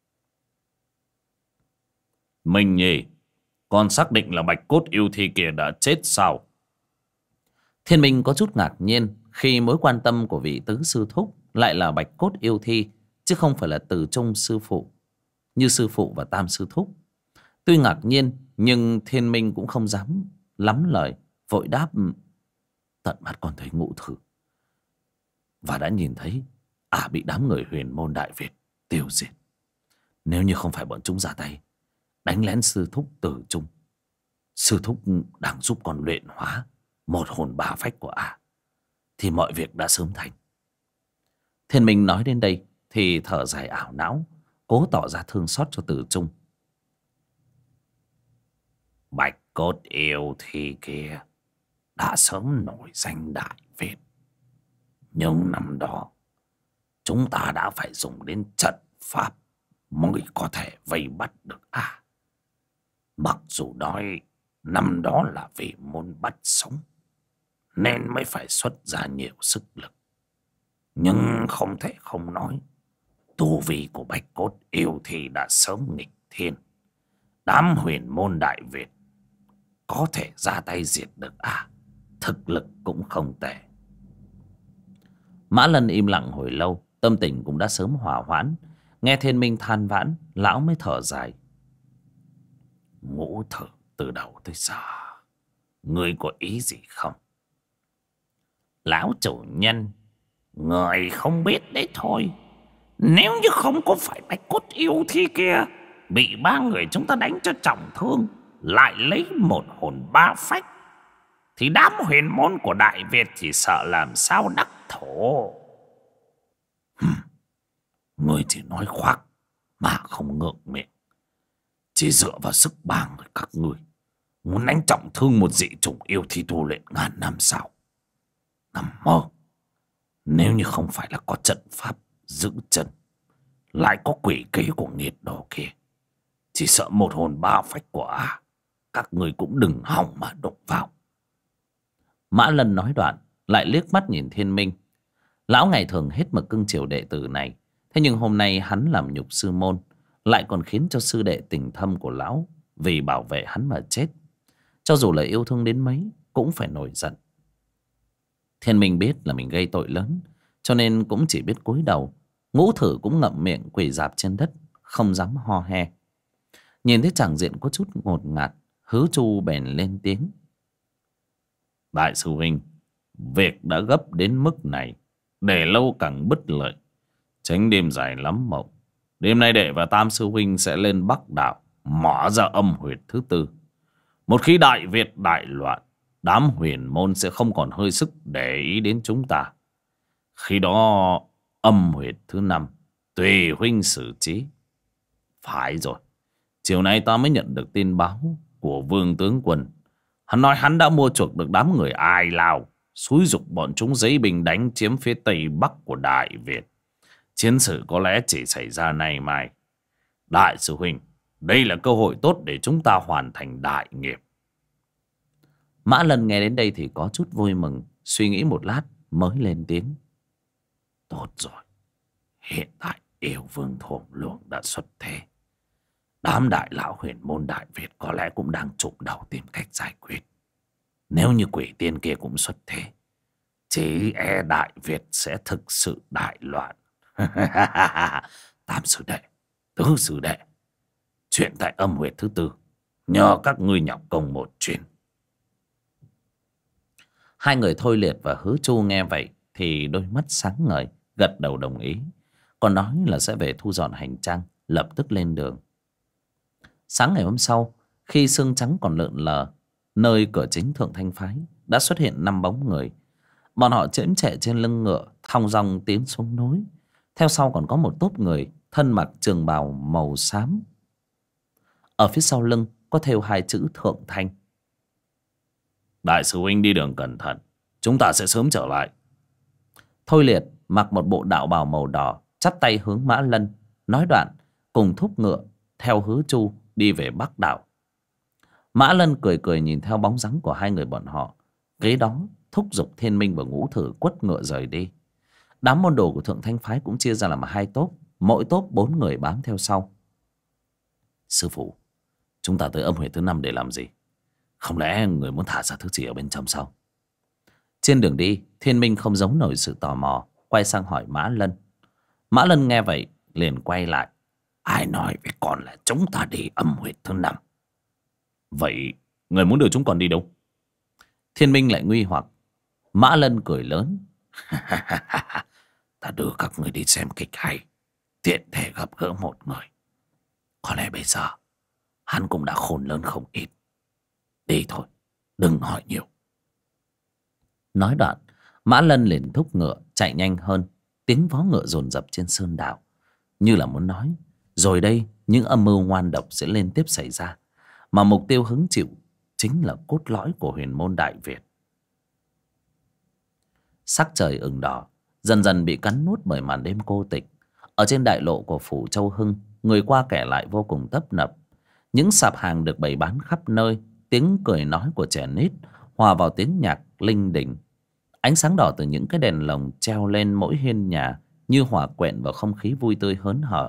Minh Nhi, con xác định là bạch cốt yêu thi kia đã chết sao? Thiên Minh có chút ngạc nhiên khi mối quan tâm của vị tứ sư thúc lại là bạch cốt yêu thi, chứ không phải là Từ Trung sư phụ như sư phụ và Tam sư thúc. Tuy ngạc nhiên nhưng Thiên Minh cũng không dám lắm lời, vội đáp: tận mắt con thấy Ngũ Thử và đã nhìn thấy bị đám người Huyền Môn Đại Việt tiêu diệt. Nếu như không phải bọn chúng ra tay đánh lén sư thúc Từ Trung, sư thúc đang giúp con luyện hóa một hồn ba phách của thì mọi việc đã sớm thành. Thiên Minh nói đến đây thì thở dài ảo não, cố tỏ ra thương xót cho Từ Trung. Bạch cốt yêu thi kia đã sớm nổi danh Đại Việt, nhưng năm đó chúng ta đã phải dùng đến trận pháp mới có thể vây bắt được Mặc dù nói năm đó là vì muốn bắt sống nên mới phải xuất ra nhiều sức lực, nhưng không thể không nói tu vi của bạch cốt yêu thì đã sớm nghịch thiên. Đám Huyền Môn Đại Việt có thể ra tay diệt được thực lực cũng không tệ. Mã Lân im lặng hồi lâu, tâm tình cũng đã sớm hòa hoãn. Nghe Thiên Minh than vãn, lão mới thở dài. Ngũ Thử từ đầu tới giờ, ngươi có ý gì không? Lão chủ nhân, người không biết đấy thôi. Nếu như không có phải bạch cốt yêu thi kia bị ba người chúng ta đánh cho trọng thương, lại lấy một hồn ba phách, thì đám huyền môn của Đại Việt chỉ sợ làm sao đắc thổ. Ngươi chỉ nói khoác mà không ngượng miệng. Chỉ dựa vào sức ba người các ngươi muốn đánh trọng thương một dị chủng yêu thi tu luyện ngàn năm sao? Nằm mơ. Nếu như không phải là có trận pháp giữ chân, lại có quỷ kế của nghiệt đồ kia, chỉ sợ một hồn ba phách của các người cũng đừng hòng mà đụng vào. Mã Lân nói đoạn lại liếc mắt nhìn Thiên Minh. Lão ngày thường hết mực cưng chiều đệ tử này, thế nhưng hôm nay hắn làm nhục sư môn, lại còn khiến cho sư đệ tình thâm của lão vì bảo vệ hắn mà chết. Cho dù là yêu thương đến mấy cũng phải nổi giận. Thiên Minh biết là mình gây tội lớn, cho nên cũng chỉ biết cúi đầu. Ngũ Thử cũng ngậm miệng quỳ rạp trên đất, không dám ho he. Nhìn thấy tràng diện có chút ngột ngạt, Hứa Chu bèn lên tiếng. Đại sư huynh, việc đã gấp đến mức này, để lâu càng bất lợi, tránh đêm dài lắm mộng. Đêm nay đệ và Tam sư huynh sẽ lên Bắc Đạo, mở ra âm huyệt thứ tư. Một khi Đại Việt đại loạn, đám huyền môn sẽ không còn hơi sức để ý đến chúng ta. Khi đó âm huyệt thứ năm tùy huynh xử trí. Phải rồi, chiều nay ta mới nhận được tin báo của Vương tướng quân. Hắn nói hắn đã mua chuộc được đám người Ai Lao, xúi giục bọn chúng giấy binh đánh chiếm phía tây bắc của Đại Việt. Chiến sự có lẽ chỉ xảy ra nay mai. Đại sư huynh, đây là cơ hội tốt để chúng ta hoàn thành đại nghiệp. Mã Lân nghe đến đây thì có chút vui mừng, suy nghĩ một lát mới lên tiếng. Tốt rồi, hiện tại Yêu Vương Thuồng Luồng đã xuất thế. Đám đại lão Huyền Môn Đại Việt có lẽ cũng đang chụm đầu tìm cách giải quyết. Nếu như quỷ tiên kia cũng xuất thế, chỉ e Đại Việt sẽ thực sự đại loạn. Tam sư đệ, tứ sư đệ, chuyện tại âm huyệt thứ tư nhờ các ngươi nhọc công một chuyến. Hai người Thôi Liệt và Hứa Chu nghe vậy thì đôi mắt sáng ngời, gật đầu đồng ý. Còn nói là sẽ về thu dọn hành trang, lập tức lên đường. Sáng ngày hôm sau, khi sương trắng còn lượn lờ, nơi cửa chính Thượng Thanh Phái đã xuất hiện 5 bóng người. Bọn họ chễm chệ trên lưng ngựa, thong dong tiến xuống núi. Theo sau còn có một tốp người thân mặc trường bào màu xám. Ở phía sau lưng có thêu 2 chữ Thượng Thanh. Đại sư huynh đi đường cẩn thận, chúng ta sẽ sớm trở lại. Thôi Liệt mặc một bộ đạo bào màu đỏ, chắp tay hướng Mã Lân, nói đoạn cùng thúc ngựa theo Hứa Chu đi về Bắc Đảo. Mã Lân cười cười nhìn theo bóng dáng của hai người bọn họ, kế đó thúc giục Thiên Minh và Ngũ Thử quất ngựa rời đi. Đám môn đồ của Thượng Thanh phái cũng chia ra làm hai tốp, mỗi tốp 4 người bám theo sau. Sư phụ, chúng ta tới âm huyệt thứ 5 để làm gì? Không lẽ người muốn thả ra thứ gì ở bên trong sao? Trên đường đi, Thiên Minh không giấu nổi sự tò mò, quay sang hỏi Mã Lân. Mã Lân nghe vậy liền quay lại. Ai nói với con là chúng ta đi âm huyệt thứ 5? Vậy người muốn đưa chúng con đi đâu? Thiên Minh lại nguy hoặc. Mã Lân cười lớn. Ta đưa các người đi xem kịch hay, tiện thể gặp gỡ một người. Có lẽ bây giờ hắn cũng đã khôn lớn không ít. Đi thôi, đừng hỏi nhiều. Nói đoạn, Mã Lân liền thúc ngựa chạy nhanh hơn. Tiếng vó ngựa dồn dập trên sơn đạo, như là muốn nói rồi đây những âm mưu ngoan độc sẽ liên tiếp xảy ra, mà mục tiêu hứng chịu chính là cốt lõi của huyền môn Đại Việt. Sắc trời ửng đỏ dần dần bị cắn nuốt bởi màn đêm cô tịch. Ở trên đại lộ của phủ Châu Hưng, người qua kẻ lại vô cùng tấp nập. Những sạp hàng được bày bán khắp nơi, tiếng cười nói của trẻ nít hòa vào tiếng nhạc linh đình. Ánh sáng đỏ từ những cái đèn lồng treo lên mỗi hiên nhà như hòa quyện vào không khí vui tươi hớn hở.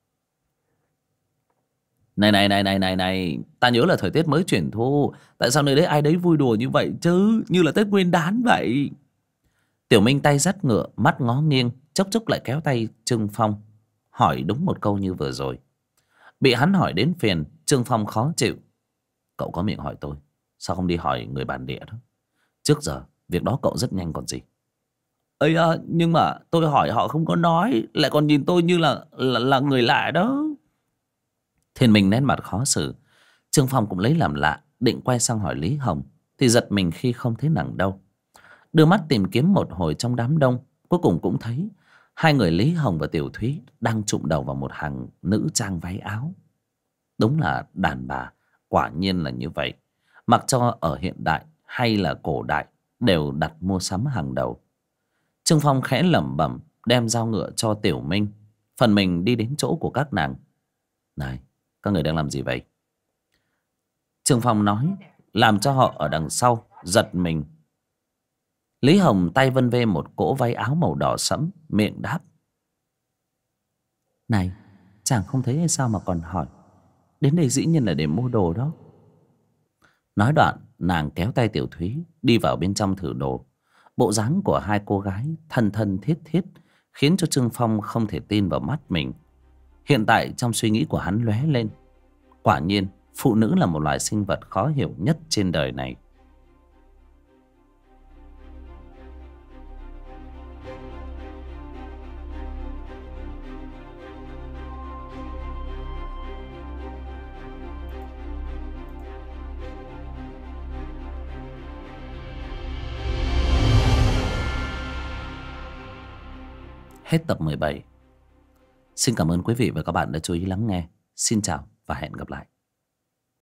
Này, ta nhớ là thời tiết mới chuyển thu, tại sao nơi đấy ai đấy vui đùa như vậy chứ, như là Tết Nguyên Đán vậy? Tiểu Minh tay dắt ngựa, mắt ngó nghiêng, chốc chốc lại kéo tay Trương Phong, hỏi đúng một câu như vừa rồi. Bị hắn hỏi đến phiền, Trương Phong khó chịu. Cậu có miệng hỏi tôi, sao không đi hỏi người bản địa đó? Trước giờ việc đó cậu rất nhanh còn gì. Ây à, nhưng mà tôi hỏi họ không có nói, lại còn nhìn tôi như là người lạ đó. Thiên Minh nét mặt khó xử. Trương Phong cũng lấy làm lạ, định quay sang hỏi Lý Hồng thì giật mình khi không thấy nàng đâu. Đưa mắt tìm kiếm một hồi trong đám đông, cuối cùng cũng thấy hai người Lý Hồng và Tiểu Thúy đang chụm đầu vào một hàng nữ trang váy áo. Đúng là đàn bà, quả nhiên là như vậy. Mặc cho ở hiện đại hay là cổ đại đều đặt mua sắm hàng đầu. Trương Phong khẽ lẩm bẩm đem dao ngựa cho Tiểu Minh, phần mình đi đến chỗ của các nàng. Này, các người đang làm gì vậy? Trương Phong nói, làm cho họ ở đằng sau giật mình. Lý Hồng tay vân vê một cỗ váy áo màu đỏ sẫm, miệng đáp. Này, chàng không thấy hay sao mà còn hỏi? Đến đây dĩ nhiên là để mua đồ đó. Nói đoạn, nàng kéo tay Tiểu Thúy đi vào bên trong thử đồ. Bộ dáng của hai cô gái thân thân thiết thiết khiến cho Trương Phong không thể tin vào mắt mình. Hiện tại trong suy nghĩ của hắn lóe lên, quả nhiên phụ nữ là một loài sinh vật khó hiểu nhất trên đời này. Hết tập 17. Xin cảm ơn quý vị và các bạn đã chú ý lắng nghe. Xin chào và hẹn gặp lại.